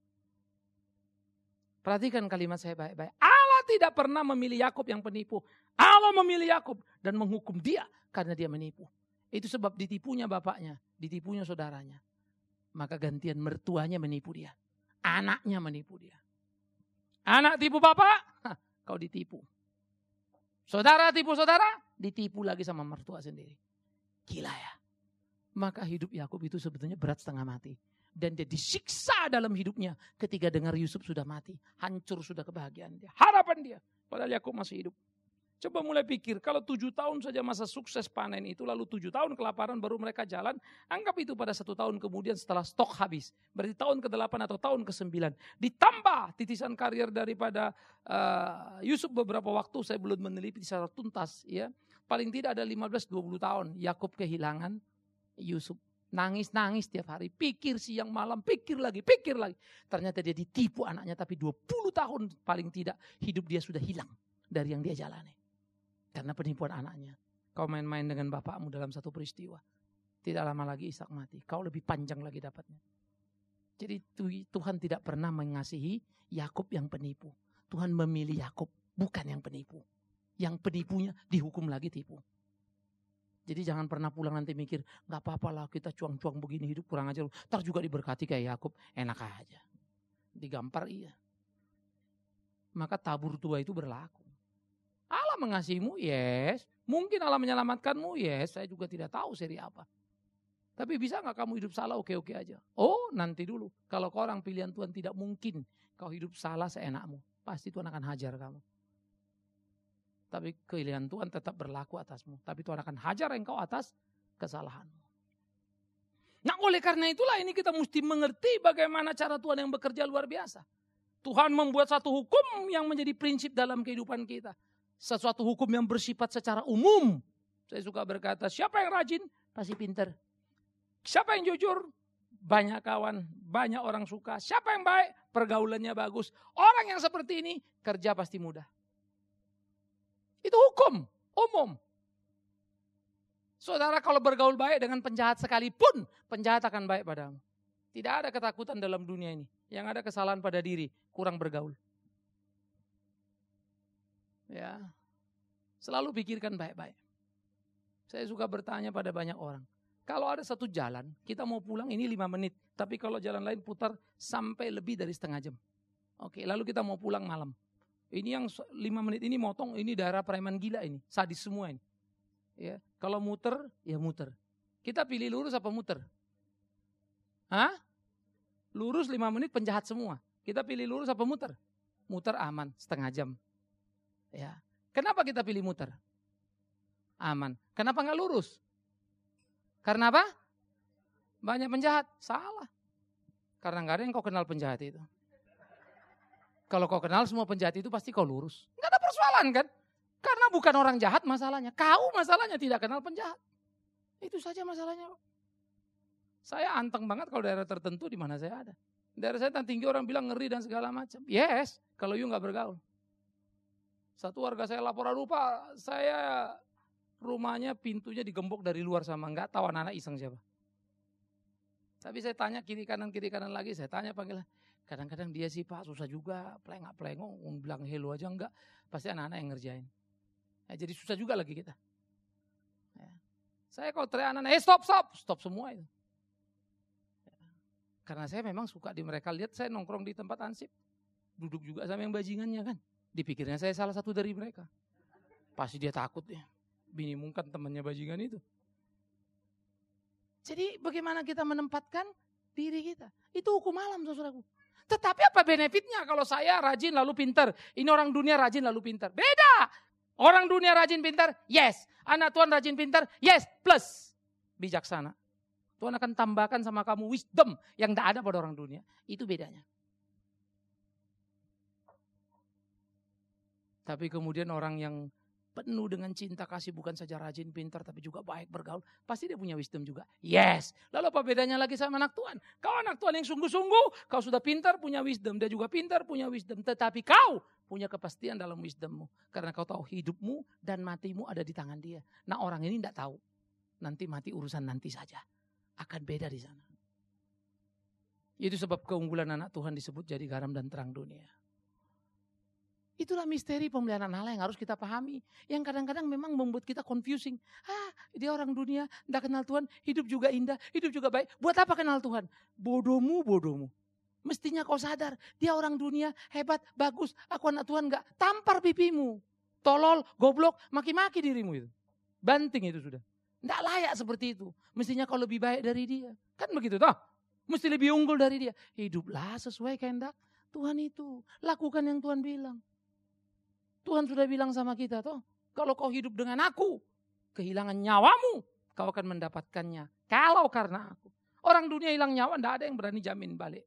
Perhatikan kalimat saya baik-baik. Allah tidak pernah memilih Yakub yang penipu. Allah memilih Yakub dan menghukum dia karena dia menipu. Itu sebab ditipunya bapaknya, ditipunya saudaranya. Maka gantian mertuanya menipu dia. Anaknya menipu dia. Anak tipu bapak, hah, kau ditipu. Saudara tipu saudara, ditipu lagi sama mertua sendiri. Gila ya. Maka hidup Yakub itu sebetulnya berat setengah mati. Dan dia disiksa dalam hidupnya ketika dengar Yusuf sudah mati. Hancur sudah kebahagiaan dia. Harapan dia. Padahal Yakub masih hidup. Coba mulai pikir, kalau tujuh tahun saja masa sukses panen itu, lalu tujuh tahun kelaparan baru mereka jalan, anggap itu pada satu tahun kemudian setelah stok habis. Berarti tahun kedelapan atau tahun kesembilan. Ditambah titisan karier daripada uh, Yusuf beberapa waktu, saya belum meneliti secara tuntas. Ya, paling tidak ada lima belas dua puluh tahun Yakub kehilangan Yusuf. Nangis-nangis tiap hari, pikir siang malam, pikir lagi, pikir lagi. Ternyata dia ditipu anaknya, tapi dua puluh tahun paling tidak hidup dia sudah hilang dari yang dia jalani. Karena penipuan anaknya. Kau main-main dengan bapakmu dalam satu peristiwa. Tidak lama lagi Ishak mati. Kau lebih panjang lagi dapatnya. Jadi Tuhan tidak pernah mengasihi Yakub yang penipu. Tuhan memilih Yakub bukan yang penipu. Yang penipunya dihukum lagi tipu. Jadi jangan pernah pulang nanti mikir, gak apa-apa lah kita cuang-cuang begini hidup kurang ajar. Ntar juga diberkati kayak Yakub, enak aja. Digampar iya. Maka tabur tua itu berlaku. Allah mengasihimu, yes. Mungkin Allah menyelamatkanmu, yes. Saya juga tidak tahu seri apa. Tapi bisa gak kamu hidup salah, oke-oke aja. Oh nanti dulu. Kalau kau orang pilihan Tuhan tidak mungkin kau hidup salah seenakmu. Pasti Tuhan akan hajar kamu. Tapi pilihan Tuhan tetap berlaku atasmu. Tapi Tuhan akan hajar engkau atas kesalahanmu. Nah oleh karena itulah ini kita mesti mengerti bagaimana cara Tuhan yang bekerja luar biasa. Tuhan membuat satu hukum yang menjadi prinsip dalam kehidupan kita. Sesuatu hukum yang bersifat secara umum. Saya suka berkata, siapa yang rajin? Pasti pinter. Siapa yang jujur? Banyak kawan, banyak orang suka. Siapa yang baik? Pergaulannya bagus. Orang yang seperti ini, kerja pasti mudah. Itu hukum, umum. Saudara kalau bergaul baik dengan penjahat sekalipun, penjahat akan baik padamu. Tidak ada ketakutan dalam dunia ini. Yang ada kesalahan pada diri, kurang bergaul. Ya, selalu pikirkan baik-baik. Saya suka bertanya pada banyak orang. Kalau ada satu jalan, kita mau pulang ini lima menit. Tapi kalau jalan lain putar sampai lebih dari setengah jam. Oke, lalu kita mau pulang malam. Ini yang lima menit ini motong, ini daerah preman gila ini. Sadis semua ini. Ya, kalau muter, ya muter. Kita pilih lurus apa muter? Hah? Lurus lima menit penjahat semua. Kita pilih lurus apa muter? Muter aman, setengah jam. Ya, kenapa kita pilih muter? Aman. Kenapa nggak lurus? Karena apa? Banyak penjahat. Salah. Karena nggak ada yang kau kenal penjahat itu. Kalau kau kenal semua penjahat itu pasti kau lurus. Nggak ada persoalan kan? Karena bukan orang jahat masalahnya. Kau masalahnya tidak kenal penjahat. Itu saja masalahnya. Saya anteng banget kalau daerah tertentu di mana saya ada. Daerah saya tan tinggi orang bilang ngeri dan segala macam. Yes, kalau you nggak bergaul. Satu warga saya laporan, lupa saya rumahnya pintunya digembok dari luar sama nggak tahu anak-anak iseng siapa. Tapi saya tanya kiri kanan kiri kanan lagi, saya tanya panggil. Kadang-kadang dia sih Pak susah juga, pelengak-pelengok, bilang hello aja enggak, pasti anak-anak yang ngerjain. Ya, jadi susah juga lagi kita. Ya. Saya kalau teriak anak-anak, eh stop stop, stop semua itu. Ya. Karena saya memang suka di mereka lihat saya nongkrong di tempat ansip, duduk juga sama yang bajingannya kan. Dipikirnya saya salah satu dari mereka. Pasti dia takut ya, binimungkan temannya bajingan itu. Jadi bagaimana kita menempatkan diri kita? Itu hukum alam saudaraku. Tetapi apa benefitnya kalau saya rajin lalu pintar? Ini orang dunia rajin lalu pintar. Beda. Orang dunia rajin pintar, yes. Anak Tuhan rajin pintar, yes. Plus bijaksana. Tuhan akan tambahkan sama kamu wisdom yang tidak ada pada orang dunia. Itu bedanya. Tapi kemudian orang yang penuh dengan cinta kasih, bukan saja rajin, pintar, tapi juga baik bergaul. Pasti dia punya wisdom juga. Yes. Lalu apa bedanya lagi sama anak Tuhan? Kau anak Tuhan yang sungguh-sungguh, kau sudah pintar, punya wisdom. Dia juga pintar, punya wisdom. Tetapi kau punya kepastian dalam wisdommu. Karena kau tahu hidupmu dan matimu ada di tangan dia. Nah orang ini tidak tahu. Nanti mati urusan nanti saja. Akan beda di sana. Itu sebab keunggulan anak Tuhan disebut jadi garam dan terang dunia. Itulah misteri pemeliharaan Allah yang harus kita pahami. Yang kadang-kadang memang membuat kita confusing. Ah, dia orang dunia, tidak kenal Tuhan, hidup juga indah, hidup juga baik. Buat apa kenal Tuhan? Bodohmu, bodohmu. Mestinya kau sadar, dia orang dunia, hebat, bagus. Aku anak Tuhan enggak. Tampar pipimu. Tolol, goblok, maki-maki dirimu itu. Banting itu sudah. Tidak layak seperti itu. Mestinya kau lebih baik dari dia. Kan begitu toh? Mesti lebih unggul dari dia. Hiduplah sesuai kehendak Tuhan itu. Lakukan yang Tuhan bilang. Tuhan sudah bilang sama kita toh, kalau kau hidup dengan aku, kehilangan nyawamu, kau akan mendapatkannya. Kalau karena aku. Orang dunia hilang nyawa, tidak ada yang berani jamin balik.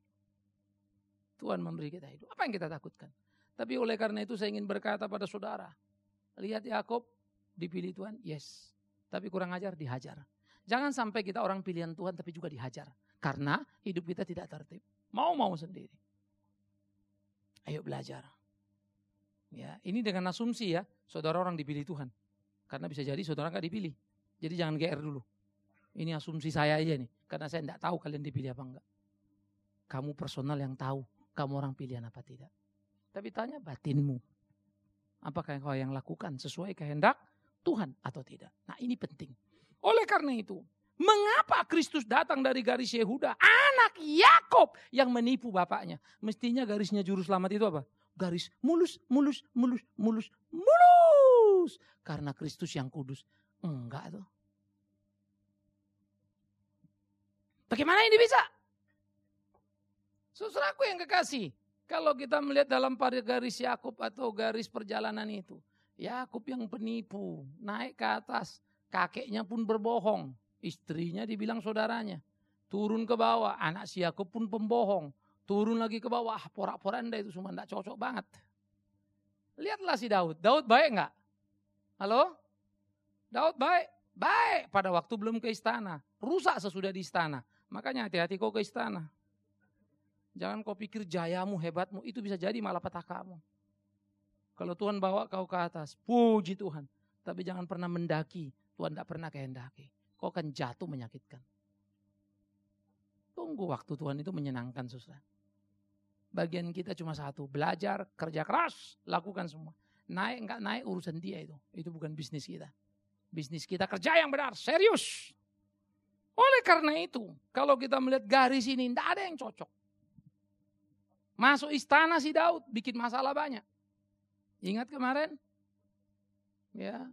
Tuhan memberi kita hidup. Apa yang kita takutkan? Tapi oleh karena itu saya ingin berkata pada saudara, lihat Yakub dipilih Tuhan, yes. Tapi kurang ajar, dihajar. Jangan sampai kita orang pilihan Tuhan tapi juga dihajar. Karena hidup kita tidak tertib. Mau-mau sendiri. Ayo belajar. Ya, ini dengan asumsi ya, saudara orang dipilih Tuhan. Karena bisa jadi saudara enggak dipilih. Jadi jangan G R dulu. Ini asumsi saya aja nih. Karena saya enggak tahu kalian dipilih apa enggak. Kamu personal yang tahu, kamu orang pilihan apa tidak. Tapi tanya batinmu. Apakah kau yang lakukan sesuai kehendak Tuhan atau tidak. Nah ini penting. Oleh karena itu, mengapa Kristus datang dari garis Yehuda? Anak Yakub yang menipu bapaknya. Mestinya garisnya juru selamat itu apa? Garis mulus, mulus, mulus, mulus, mulus. Karena Kristus yang kudus. Enggak tuh. Bagaimana ini bisa? Saudaraku yang kekasih. Kalau kita melihat dalam pada garis Yakub atau garis perjalanan itu. Yakub yang penipu. Naik ke atas. Kakeknya pun berbohong. Istrinya dibilang saudaranya. Turun ke bawah. Anak si Yakub pun pembohong. Turun lagi ke bawah, porak-poranda itu semua enggak cocok banget. Lihatlah si Daud. Daud baik enggak? Halo? Daud baik? Baik pada waktu belum ke istana. Rusak sesudah di istana. Makanya hati-hati kau ke istana. Jangan kau pikir jayamu, hebatmu, itu bisa jadi malah petakamu. Kalau Tuhan bawa kau ke atas, puji Tuhan. Tapi jangan pernah mendaki, Tuhan tidak pernah kehendaki. Kau akan jatuh menyakitkan. Tunggu waktu Tuhan itu menyenangkan susah. Bagian kita cuma satu, belajar, kerja keras, lakukan semua. Naik enggak naik urusan dia itu. Itu bukan bisnis kita. Bisnis kita kerja yang benar, serius. Oleh karena itu, kalau kita melihat garis ini, tidak ada yang cocok. Masuk istana si Daud, bikin masalah banyak. Ingat kemarin? Ya.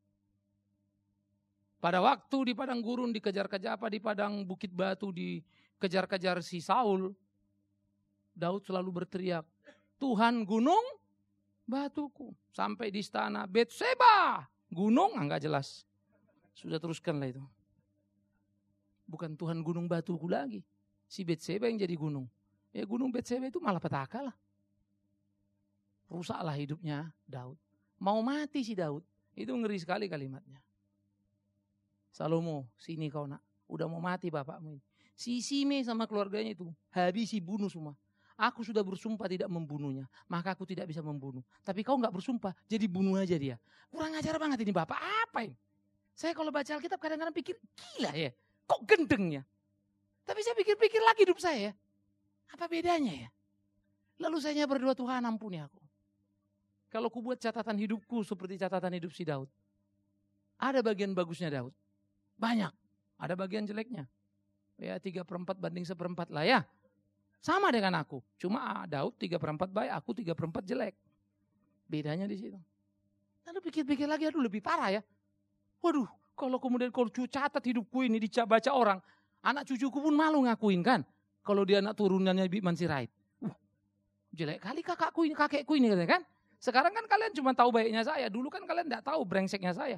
Pada waktu di padang gurun dikejar-kejar, apa di padang bukit batu dikejar-kejar si Saul, Daud selalu berteriak, Tuhan gunung batuku. Sampai di istana Betseba, gunung enggak jelas. Sudah teruskanlah itu. Bukan Tuhan gunung batuku lagi. Si Betseba yang jadi gunung. Ya gunung Betseba itu malah petaka lah. Rusaklah hidupnya Daud. Mau mati si Daud. Itu ngeri sekali kalimatnya. Salomo, sini kau nak. Udah mau mati bapakmu ini. Si Sime sama keluarganya itu habisi bunuh semua. Aku sudah bersumpah tidak membunuhnya. Maka aku tidak bisa membunuh. Tapi kau gak bersumpah. Jadi bunuh aja dia. Kurang ajar banget ini bapak. Apa ini? Saya kalau baca Alkitab kadang-kadang pikir gila ya. Kok gendengnya? Tapi saya pikir-pikir lagi hidup saya ya. Apa bedanya ya? Lalu saya berdoa, Tuhan ampuni aku. Kalau ku buat catatan hidupku seperti catatan hidup si Daud. Ada bagian bagusnya Daud. Banyak. Ada bagian jeleknya. Ya tiga per empat banding seperempat lah ya. Sama dengan aku. Cuma Daud tiga per empat baik, aku tiga per empat jelek. Bedanya di situ. Lalu pikir-pikir lagi, aduh lebih parah ya. Waduh, kalau kemudian kau catat hidupku ini dibaca orang. Anak cucuku pun malu ngakuin kan. Kalau dia anak turunannya Bikman Sirait. Uh, jelek kali kakakku ini, kakekku ini kan. Sekarang kan kalian cuma tahu baiknya saya. Dulu kan kalian tidak tahu brengseknya saya.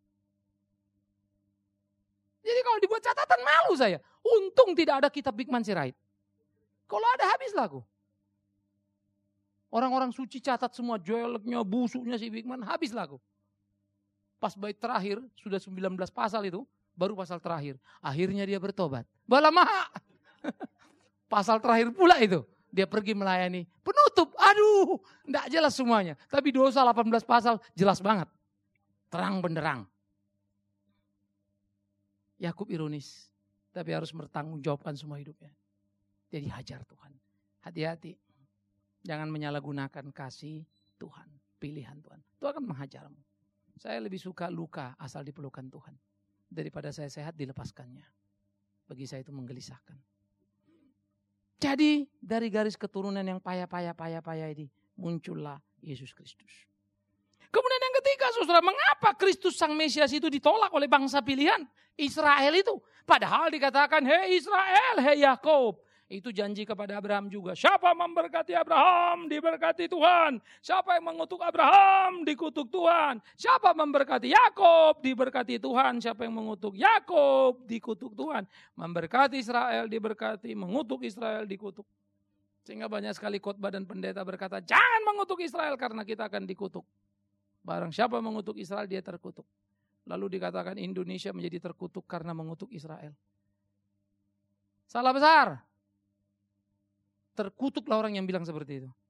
Jadi kalau dibuat catatan malu saya. Untung tidak ada kitab Bikman Sirait. Kalau ada habislah aku. Orang-orang suci catat semua jeleknya, busuknya si Bikman, habislah aku. Pas bait terakhir, sudah sembilan belas pasal itu, baru pasal terakhir. Akhirnya dia bertobat. Balamaha. Pasal terakhir pula itu. Dia pergi melayani. Penutup, aduh, tidak jelas semuanya. Tapi dosa delapan belas pasal jelas banget. Terang benderang. Yakub ironis. Tapi harus bertanggungjawabkan semua hidupnya. Jadi hajar Tuhan. Hati-hati. Jangan menyalahgunakan kasih Tuhan. Pilihan Tuhan. Tuhan akan menghajarmu. Saya lebih suka luka asal diperlukan Tuhan. Daripada saya sehat dilepaskannya. Bagi saya itu menggelisahkan. Jadi dari garis keturunan yang payah-payah-payah-payah ini. Muncullah Yesus Kristus. Kemudian yang ketiga saudara. Mengapa Kristus Sang Mesias itu ditolak oleh bangsa pilihan? Israel itu. Padahal dikatakan hei Israel, hei Yakub. Itu janji kepada Abraham juga. Siapa memberkati Abraham, diberkati Tuhan. Siapa yang mengutuk Abraham, dikutuk Tuhan. Siapa memberkati Yakub, diberkati Tuhan. Siapa yang mengutuk Yakub, dikutuk Tuhan. Memberkati Israel, diberkati. Mengutuk Israel, dikutuk. Sehingga banyak sekali khotbah dan pendeta berkata, jangan mengutuk Israel karena kita akan dikutuk. Barang siapa mengutuk Israel, dia terkutuk. Lalu dikatakan Indonesia menjadi terkutuk karena mengutuk Israel. Salah besar. Terkutuklah orang yang bilang seperti itu.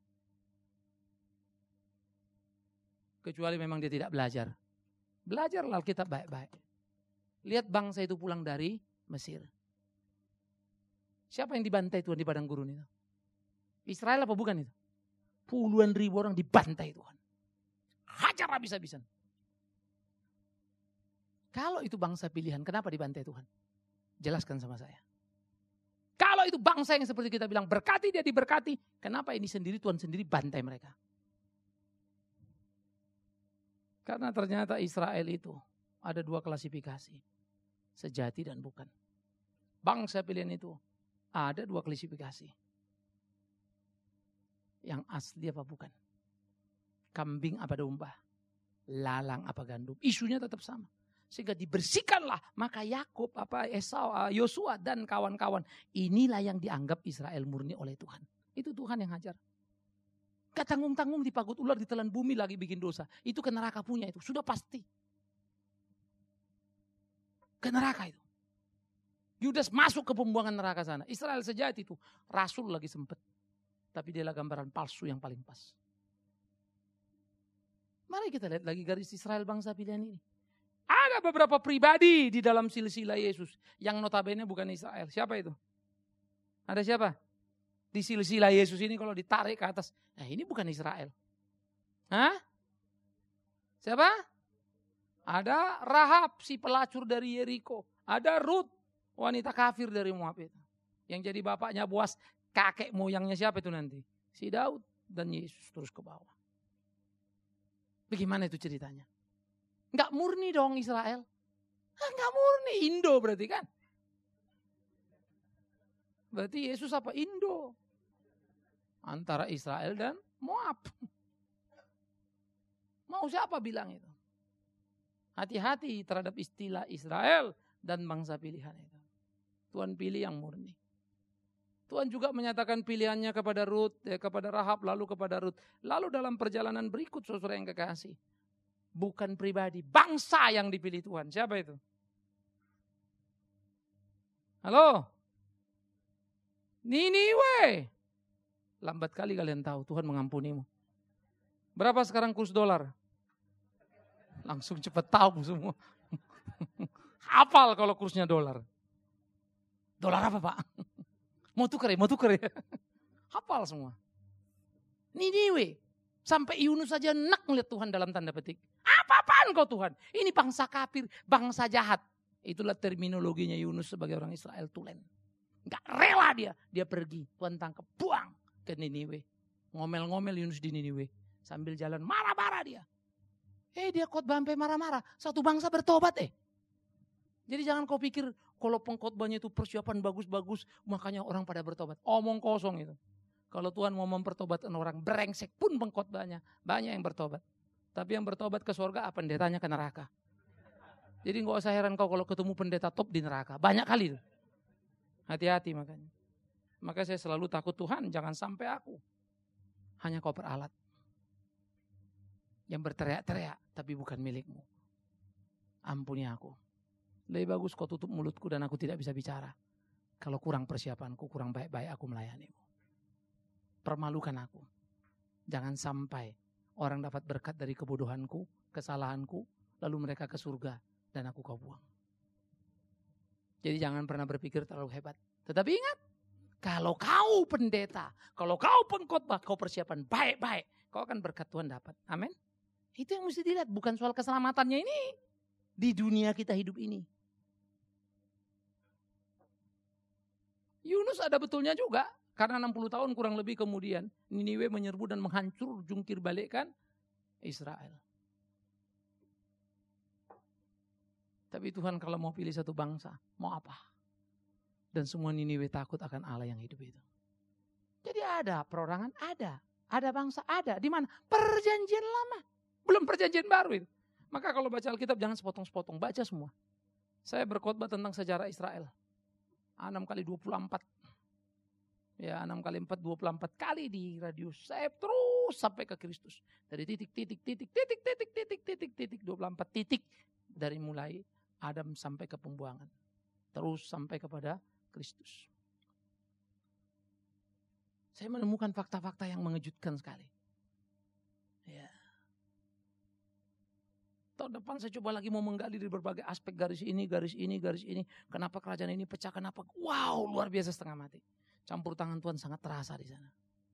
Kecuali memang dia tidak belajar. Belajarlah Alkitab baik-baik. Lihat bangsa itu pulang dari Mesir. Siapa yang dibantai Tuhan di padang gurun itu? Israel apa bukan itu? Puluhan ribu orang dibantai Tuhan. Hajar habis-habisan. Kalau itu bangsa pilihan, kenapa dibantai Tuhan? Jelaskan sama saya. Kalau itu bangsa yang seperti kita bilang berkati dia diberkati. Kenapa ini sendiri Tuhan sendiri bantai mereka? Karena ternyata Israel itu ada dua klasifikasi. Sejati dan bukan. Bangsa pilihan itu ada dua klasifikasi. Yang asli apa bukan. Kambing apa domba. Lalang apa gandum. Isunya tetap sama. Sehingga dibersihkanlah. Maka Yakub, apa Esau, Yosua dan kawan-kawan. Inilah yang dianggap Israel murni oleh Tuhan. Itu Tuhan yang hajar. Gak tanggung-tanggung dipagut ular, ditelan bumi lagi bikin dosa. Itu ke neraka punya itu. Sudah pasti. Ke neraka itu. Yudas masuk ke pembuangan neraka sana. Israel sejati itu. Rasul lagi sempet. Tapi dia lah gambaran palsu yang paling pas. Mari kita lihat lagi garis Israel bangsa pilihan ini. Ada beberapa pribadi di dalam silsilah Yesus. Yang notabene bukan Israel. Siapa itu? Ada siapa? Di silsilah Yesus ini kalau ditarik ke atas. Nah ini bukan Israel. Hah? Siapa? Ada Rahab si pelacur dari Yeriko. Ada Ruth wanita kafir dari Moab itu. Yang jadi bapaknya Boas. Kakek moyangnya siapa itu nanti? Si Daud dan Yesus terus ke bawah. Bagaimana itu ceritanya? Enggak murni dong Israel. Enggak murni, Indo berarti kan. Berarti Yesus apa? Indo. Antara Israel dan Moab. Mau siapa bilang itu? Hati-hati terhadap istilah Israel dan bangsa pilihan itu. Tuhan pilih yang murni. Tuhan juga menyatakan pilihannya kepada Rut, ya, kepada Rahab, lalu kepada Rut. Lalu dalam perjalanan berikut, saudara yang kekasih, bukan pribadi, bangsa yang dipilih Tuhan. Siapa itu? Halo? Niniwe. Lambat kali kalian tahu, Tuhan mengampunimu. Berapa sekarang kurs dolar? Langsung cepat tahu semua. Hafal kalau kursnya dolar. Dolar apa, Pak? Mau tuker ya, mau tuker ya. Hafal semua. Niniwe. Sampai Yunus saja enak melihat Tuhan dalam tanda petik. Apa-apaan kau Tuhan? Ini bangsa kafir, bangsa jahat. Itulah terminologinya Yunus sebagai orang Israel tulen. Gak rela dia. Dia pergi. Tuhan tangkap, buang ke Niniwe. Ngomel-ngomel Yunus di Niniwe. Sambil jalan marah-marah dia. Eh dia khotbah sampai marah-marah. Satu bangsa bertobat eh. Jadi jangan kau pikir kalau pengkhotbahnya itu persiapan bagus-bagus, makanya orang pada bertobat. Omong kosong itu. Kalau Tuhan mau mempertobatkan orang, brengsek pun pengkhotbahnya, banyak yang bertobat. Tapi yang bertobat ke surga, apa pendetanya ke neraka. Jadi nggak usah heran kau kalau ketemu pendeta top di neraka. Banyak kali itu. Hati-hati makanya. Maka saya selalu takut Tuhan, jangan sampai aku. Hanya kau peralat. Yang berteriak-teriak, tapi bukan milikmu. Ampuni aku. Lebih bagus kau tutup mulutku dan aku tidak bisa bicara. Kalau kurang persiapanku, kurang baik-baik aku melayanimu. Permalukan aku. Jangan sampai orang dapat berkat dari kebodohanku, kesalahanku, lalu mereka ke surga dan aku kau buang. Jadi jangan pernah berpikir terlalu hebat. Tetapi ingat, kalau kau pendeta, kalau kau pengkhotbah, kau persiapan baik-baik, kau akan berkat Tuhan dapat. Amin. Itu yang mesti dilihat, bukan soal keselamatannya ini. Di dunia kita hidup ini. Yunus ada betulnya juga. Karena enam puluh tahun kurang lebih kemudian Niniwe menyerbu dan menghancur jungkir balikkan Israel. Tapi Tuhan kalau mau pilih satu bangsa, mau apa? Dan semua Niniwe takut akan Allah yang hidup itu. Jadi ada perorangan, ada. Ada bangsa, ada. Di mana? Perjanjian lama. Belum perjanjian baru itu. Maka kalau baca Alkitab jangan sepotong-sepotong, baca semua. Saya berkhotbah tentang sejarah Israel. enam kali dua puluh empat. Ya enam kali empat, dua puluh empat kali di radio. Saya terus sampai ke Kristus. Dari titik, titik, titik, titik, titik, titik, titik, titik, dua puluh empat titik. Dari mulai Adam sampai ke pembuangan. Terus sampai kepada Kristus. Saya menemukan fakta-fakta yang mengejutkan sekali. Ya. Tahun depan saya coba lagi mau menggali dari berbagai aspek garis ini, garis ini, garis ini. Kenapa kerajaan ini pecah, kenapa? Wow, luar biasa setengah mati. Campur tangan Tuhan sangat terasa di sana.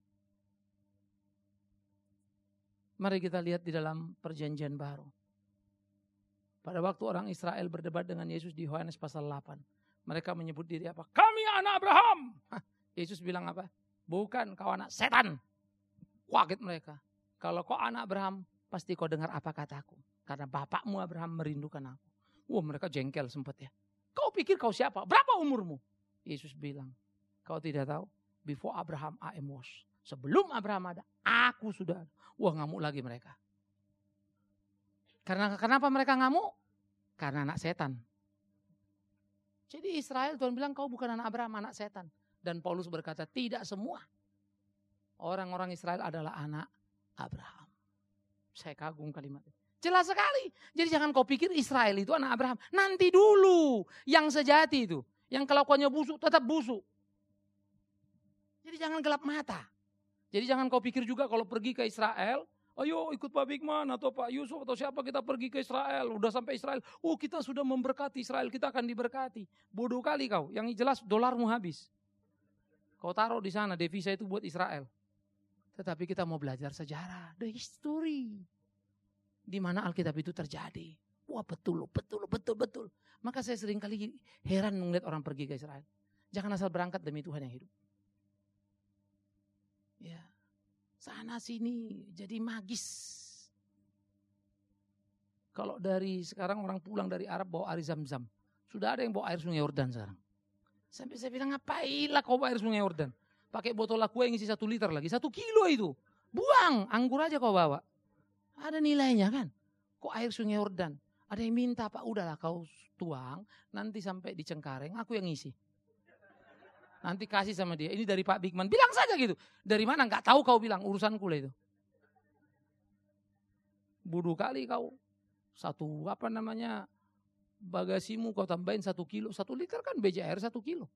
Mari kita lihat di dalam perjanjian baru. Pada waktu orang Israel berdebat dengan Yesus di Yohanes pasal delapan. Mereka menyebut diri apa? Kami anak Abraham. Hah, Yesus bilang apa? Bukan, kau anak setan. Kaget mereka. Kalau kau anak Abraham, pasti kau dengar apa kataku. Karena bapakmu Abraham merindukan aku. Wah, mereka jengkel sempat ya. Kau pikir kau siapa? Berapa umurmu? Yesus bilang, kau tidak tahu? Before Abraham, I am was. Sebelum Abraham ada, aku sudah ada. Wah, ngamuk lagi mereka. Karena kenapa mereka ngamuk? Karena anak setan. Jadi Israel, Tuhan bilang kau bukan anak Abraham, anak setan. Dan Paulus berkata, tidak semua orang-orang Israel adalah anak Abraham. Saya kagum kalimat itu. Jelas sekali. Jadi jangan kau pikir Israel itu anak Abraham. Nanti dulu yang sejati itu. Yang kelakuannya busuk tetap busuk. Jadi jangan gelap mata. Jadi jangan kau pikir juga kalau pergi ke Israel, ayo ikut Pak Bigman atau Pak Yusuf atau siapa kita pergi ke Israel. Udah sampai Israel, oh kita sudah memberkati Israel, kita akan diberkati. Bodoh kali kau, yang jelas dolarmu habis. Kau taruh di sana, devisa itu buat Israel. Tetapi kita mau belajar sejarah, the history. Di mana Alkitab itu terjadi. Wah betul, betul, betul, betul. Maka saya sering kali heran melihat orang pergi ke Israel. Jangan asal berangkat demi Tuhan yang hidup. Ya, sana sini jadi magis. Kalau dari sekarang orang pulang dari Arab bawa air Zam-Zam. Sudah ada yang bawa air sungai Yordan sekarang. Sampai saya bilang ngapainlah kau bawa air sungai Yordan. Pakai botol aqua yang isi satu liter lagi. Satu kilo itu. Buang, anggur aja kau bawa. Ada nilainya kan. Kok air sungai Yordan. Ada yang minta, Pak udahlah kau tuang. Nanti sampai di Cengkareng aku yang isi. Nanti kasih sama dia. Ini dari Pak Bigman. Bilang saja gitu. Dari mana? Enggak tahu kau bilang. Urusanku lah itu. Bodoh kali kau. Satu apa namanya. Bagasimu kau tambahin satu kilo. Satu liter kan B J R satu kilo.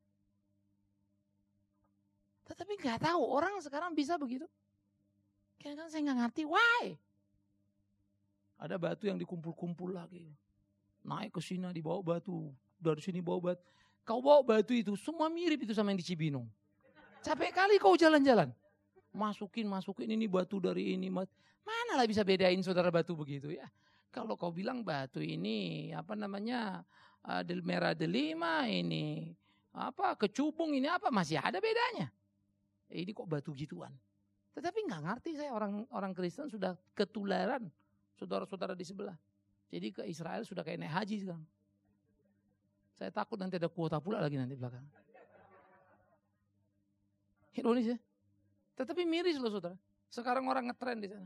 Tetapi enggak tahu. Orang sekarang bisa begitu. Kadang-kadang saya enggak ngerti. Why? Ada batu yang dikumpul-kumpul lagi. Naik ke sini dibawa batu. Dari sini bawa batu. Kau bawa batu itu, semua mirip itu sama yang di Cibinong. Capek kali kau jalan-jalan. Masukin, masukin ini batu dari ini. Mana lah bisa bedain saudara batu begitu ya. Kalau kau bilang batu ini, apa namanya, uh, del merah delima ini, apa kecubung ini apa, masih ada bedanya. Ini kok batu gituan. Tetapi nggak ngerti saya orang orang Kristen sudah ketularan saudara-saudara di sebelah. Jadi ke Israel sudah kayak naik haji sekarang. Saya takut nanti ada kuota pula lagi nanti belakang. Indonesia. Tetapi miris loh saudara. Sekarang orang ngetren di sana.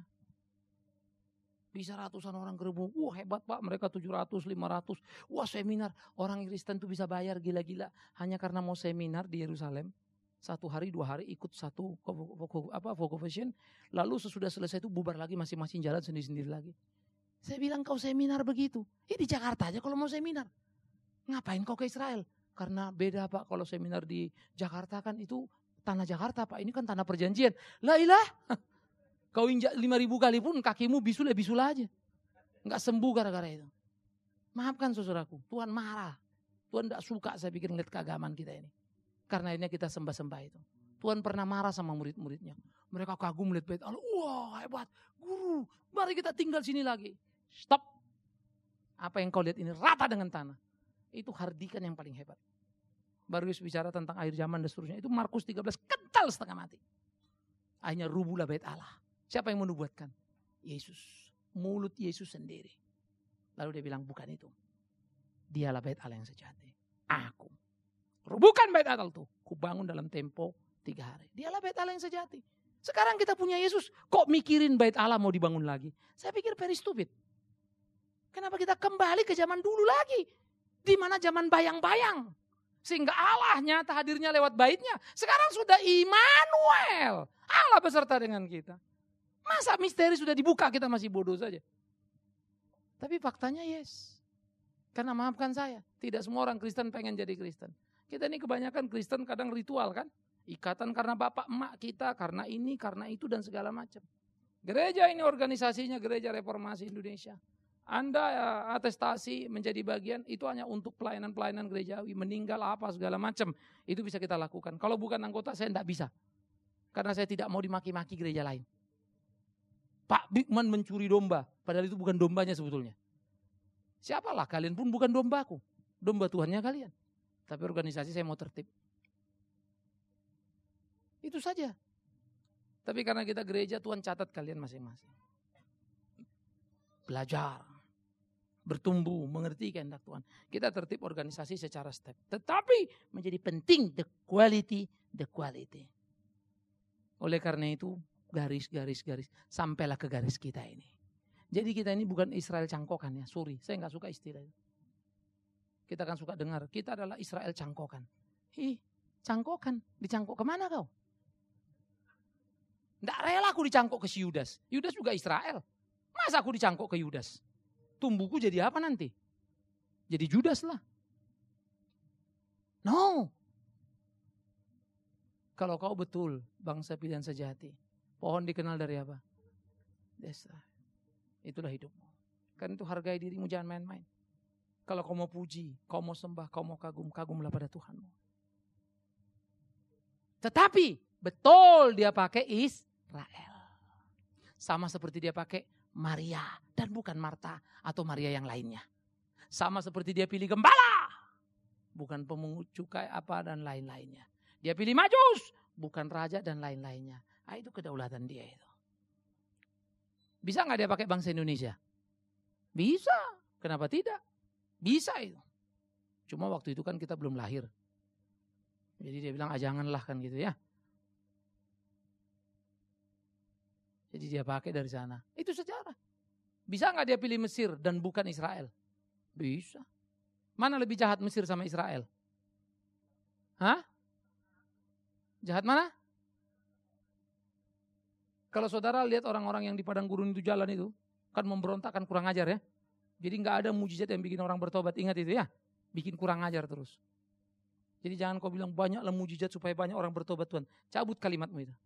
Bisa ratusan orang gerbong. Wah hebat pak, mereka tujuh ratus, lima ratus. Wah seminar. Orang Kristen tuh bisa bayar gila-gila. Hanya karena mau seminar di Yerusalem. Satu hari, dua hari ikut satu apa vocation. Lalu sesudah selesai itu bubar lagi masing-masing jalan sendiri-sendiri lagi. Saya bilang kau seminar begitu. Ya di Jakarta aja kalau mau seminar. Ngapain kau ke Israel? Karena beda pak, kalau seminar di Jakarta kan itu tanah Jakarta pak, ini kan tanah perjanjian. Lah ilah, kau injak lima ribu kali pun kakimu bisul ya bisul aja. Enggak sembuh gara-gara itu. Maafkan saudaraku, Tuhan marah. Tuhan enggak suka saya pikir ngeliat keagamaan kita ini. Karena ini kita sembah-sembah itu. Tuhan pernah marah sama murid-muridnya. Mereka kagum melihat bait Allah. Wah hebat, guru, mari kita tinggal sini lagi. Stop. Apa yang kau lihat ini rata dengan tanah. Itu hardikan yang paling hebat. Baru Yesus bicara tentang akhir zaman dan seterusnya. Itu Markus tiga belas, kental setengah mati. Akhirnya rubuhlah bait Allah. Siapa yang menubuatkan? Yesus. Mulut Yesus sendiri. Lalu dia bilang bukan itu. Dialah bait Allah yang sejati. Aku. Rubuhkan bait Allah itu. Kubangun dalam tempo tiga hari. Dialah bait Allah yang sejati. Sekarang kita punya Yesus. Kok mikirin bait Allah mau dibangun lagi? Saya pikir very stupid. Kenapa kita kembali ke zaman dulu lagi? Di mana zaman bayang-bayang. Sehingga Allah nyata hadirnya lewat baitnya. Sekarang sudah Immanuel. Allah beserta dengan kita. Masa misteri sudah dibuka kita masih bodoh saja. Tapi faktanya yes. Karena maafkan saya. Tidak semua orang Kristen pengen jadi Kristen. Kita ini kebanyakan Kristen kadang ritual kan. Ikatan karena bapak emak kita. Karena ini, karena itu dan segala macam. Gereja ini organisasinya Gereja Reformasi Indonesia. Anda ya, atestasi menjadi bagian itu hanya untuk pelayanan-pelayanan gerejawi, meninggal apa segala macam, itu bisa kita lakukan. Kalau bukan anggota saya tidak bisa, karena saya tidak mau dimaki-maki gereja lain. Pak Bigman mencuri domba, padahal itu bukan dombanya sebetulnya. Siapalah kalian pun bukan dombaku, domba Tuhannya kalian. Tapi organisasi saya mau tertib. Itu saja. Tapi karena kita gereja, Tuhan catat kalian masing-masing. Belajar, bertumbuh, mengerti kehendak Tuhan. Kita tertib organisasi secara step. Tetapi menjadi penting the quality, the quality. Oleh karena itu garis, garis, garis. Sampailah ke garis kita ini. Jadi kita ini bukan Israel cangkokan ya. Sorry, saya nggak suka istilah itu. Kita kan suka dengar, kita adalah Israel cangkokan. Ih, cangkokan. Dicangkok kemana kau? Nggak rela aku dicangkok ke si Yudas. Yudas juga Israel. Masa aku dicangkok ke Yudas? Tumbuhku jadi apa nanti? Jadi Judas lah. No. Kalau kau betul bangsa pilihan sejati, pohon dikenal dari apa? Desa. Itulah hidupmu. Kan itu hargai dirimu, jangan main-main. Kalau kau mau puji, kau mau sembah, kau mau kagum, kagumlah pada Tuhanmu. Tetapi betul dia pakai Israel. Sama seperti dia pakai Maria dan bukan Marta atau Maria yang lainnya. Sama seperti dia pilih gembala, bukan pemungut cukai apa dan lain-lainnya. Dia pilih Majus, bukan raja dan lain-lainnya. Ah, itu kedaulatan dia itu. Bisa nggak dia pakai bangsa Indonesia? Bisa. Kenapa tidak? Bisa itu. Cuma waktu itu kan kita belum lahir. Jadi dia bilang, ah janganlah kan gitu ya. Jadi dia pakai dari sana. Itu sejarah. Bisa nggak dia pilih Mesir dan bukan Israel? Bisa. Mana lebih jahat Mesir sama Israel? Hah? Jahat mana? Kalau saudara lihat orang-orang yang di padang gurun itu jalan itu, kan memberontak, kan kurang ajar ya. Jadi nggak ada mujizat yang bikin orang bertobat, ingat itu ya. Bikin kurang ajar terus. Jadi jangan kau bilang banyaklah mujizat supaya banyak orang bertobat Tuhan. Cabut kalimatmu itu.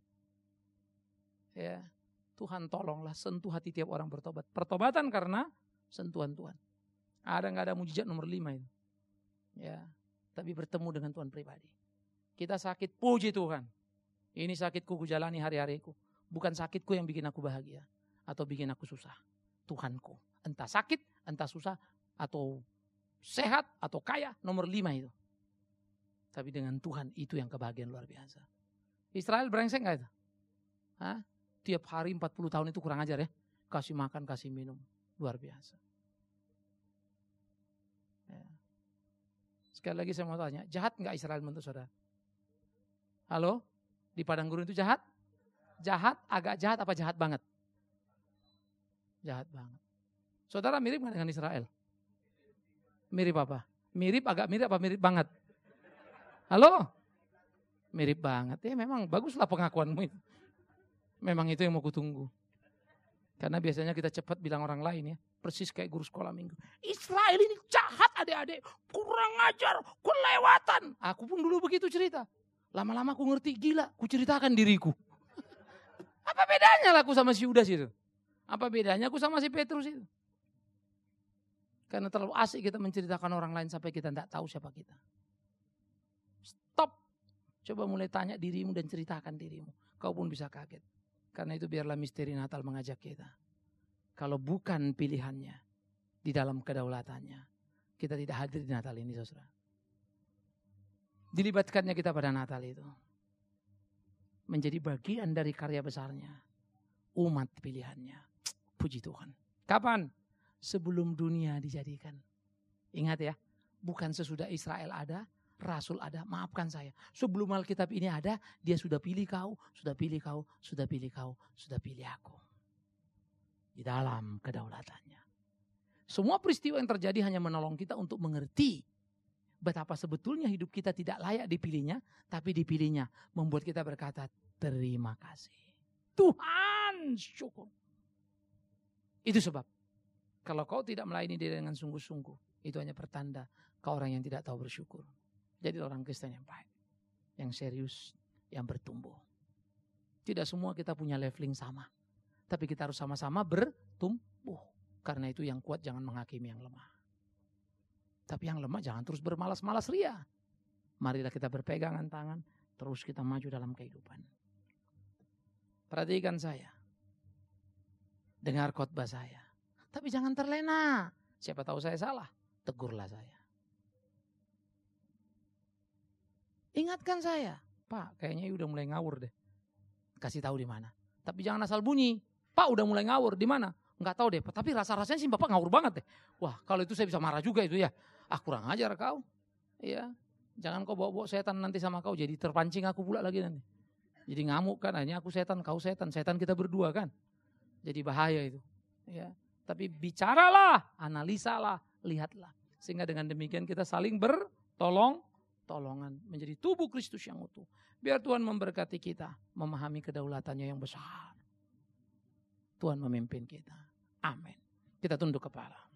Ya, Tuhan tolonglah sentuh hati tiap orang bertobat. Pertobatan karena sentuhan Tuhan. Ada nggak ada mujizat nomor lima itu. Ya, tapi bertemu dengan Tuhan pribadi. Kita sakit, puji Tuhan. Ini sakitku ku jalani hari-hariku. Bukan sakitku yang bikin aku bahagia atau bikin aku susah. Tuhanku. Entah sakit, entah susah, atau sehat, atau kaya. Nomor lima itu. Tapi dengan Tuhan itu yang kebahagiaan luar biasa. Israel brengsek gak itu? Hah? Tiap hari empat puluh tahun itu kurang ajar ya. Kasih makan, kasih minum. Luar biasa. Ya. Sekali lagi saya mau tanya, jahat gak Israel menurut saudara? Halo? Di padang gurun itu jahat? Jahat, agak jahat apa jahat banget? Jahat banget. Saudara mirip gak dengan Israel? Mirip apa? Mirip, agak mirip apa mirip banget? Halo? Mirip banget. Ya memang baguslah pengakuanmu itu. Memang itu yang mau kutunggu. Karena biasanya kita cepat bilang orang lain ya. Persis kayak guru sekolah minggu. Israel ini jahat adik-adik. Kurang ajar, kelewatan. Aku pun dulu begitu cerita. Lama-lama aku ngerti, gila. Ku ceritakan diriku. Apa bedanya lah aku sama si Yudas itu? Apa bedanya aku sama si Petrus itu? Karena terlalu asik kita menceritakan orang lain sampai kita tidak tahu siapa kita. Stop. Coba mulai tanya dirimu dan ceritakan dirimu. Kau pun bisa kaget. Karena itu biarlah misteri Natal mengajak kita. Kalau bukan pilihannya di dalam kedaulatannya, kita tidak hadir di Natal ini, saudara. Dilibatkannya kita pada Natal itu menjadi bagian dari karya besarnya. Umat pilihannya. Puji Tuhan. Kapan? Sebelum dunia dijadikan. Ingat ya, bukan sesudah Israel ada, Rasul ada, maafkan saya. Sebelum Alkitab ini ada, dia sudah pilih kau, sudah pilih kau, sudah pilih kau, sudah pilih aku. Di dalam kedaulatannya. Semua peristiwa yang terjadi hanya menolong kita untuk mengerti betapa sebetulnya hidup kita tidak layak dipilihnya, tapi dipilihnya membuat kita berkata, terima kasih. Tuhan, syukur. Itu sebab, kalau kau tidak melayani dia dengan sungguh-sungguh, itu hanya pertanda kau orang yang tidak tahu bersyukur. Jadi orang Kristen yang baik, yang serius, yang bertumbuh. Tidak semua kita punya leveling sama, tapi kita harus sama-sama bertumbuh. Karena itu yang kuat jangan menghakimi yang lemah. Tapi yang lemah jangan terus bermalas-malas ria. Marilah kita berpegangan tangan, terus kita maju dalam kehidupan. Perhatikan saya. Dengar khotbah saya. Tapi jangan terlena. Siapa tahu saya salah, tegurlah saya. Ingatkan saya. Pak, kayaknya udah mulai ngawur deh. Kasih tahu di mana. Tapi jangan asal bunyi. Pak, udah mulai ngawur di mana? Enggak tahu deh, tapi rasa-rasanya sih Bapak ngawur banget deh. Wah, kalau itu saya bisa marah juga itu ya. Ah, kurang ajar kau. Iya. Jangan kau bawa-bawa setan nanti sama kau, jadi terpancing aku pula lagi nanti. Jadi ngamuk kan, hanya aku setan, kau setan, setan kita berdua kan. Jadi bahaya itu. Ya. Tapi bicaralah, analisalah, lihatlah. Sehingga dengan demikian kita saling bertolong tolongan menjadi tubuh Kristus yang utuh. Biar Tuhan memberkati kita, memahami kedaulatannya yang besar. Tuhan memimpin kita. Amin. Kita tunduk kepala.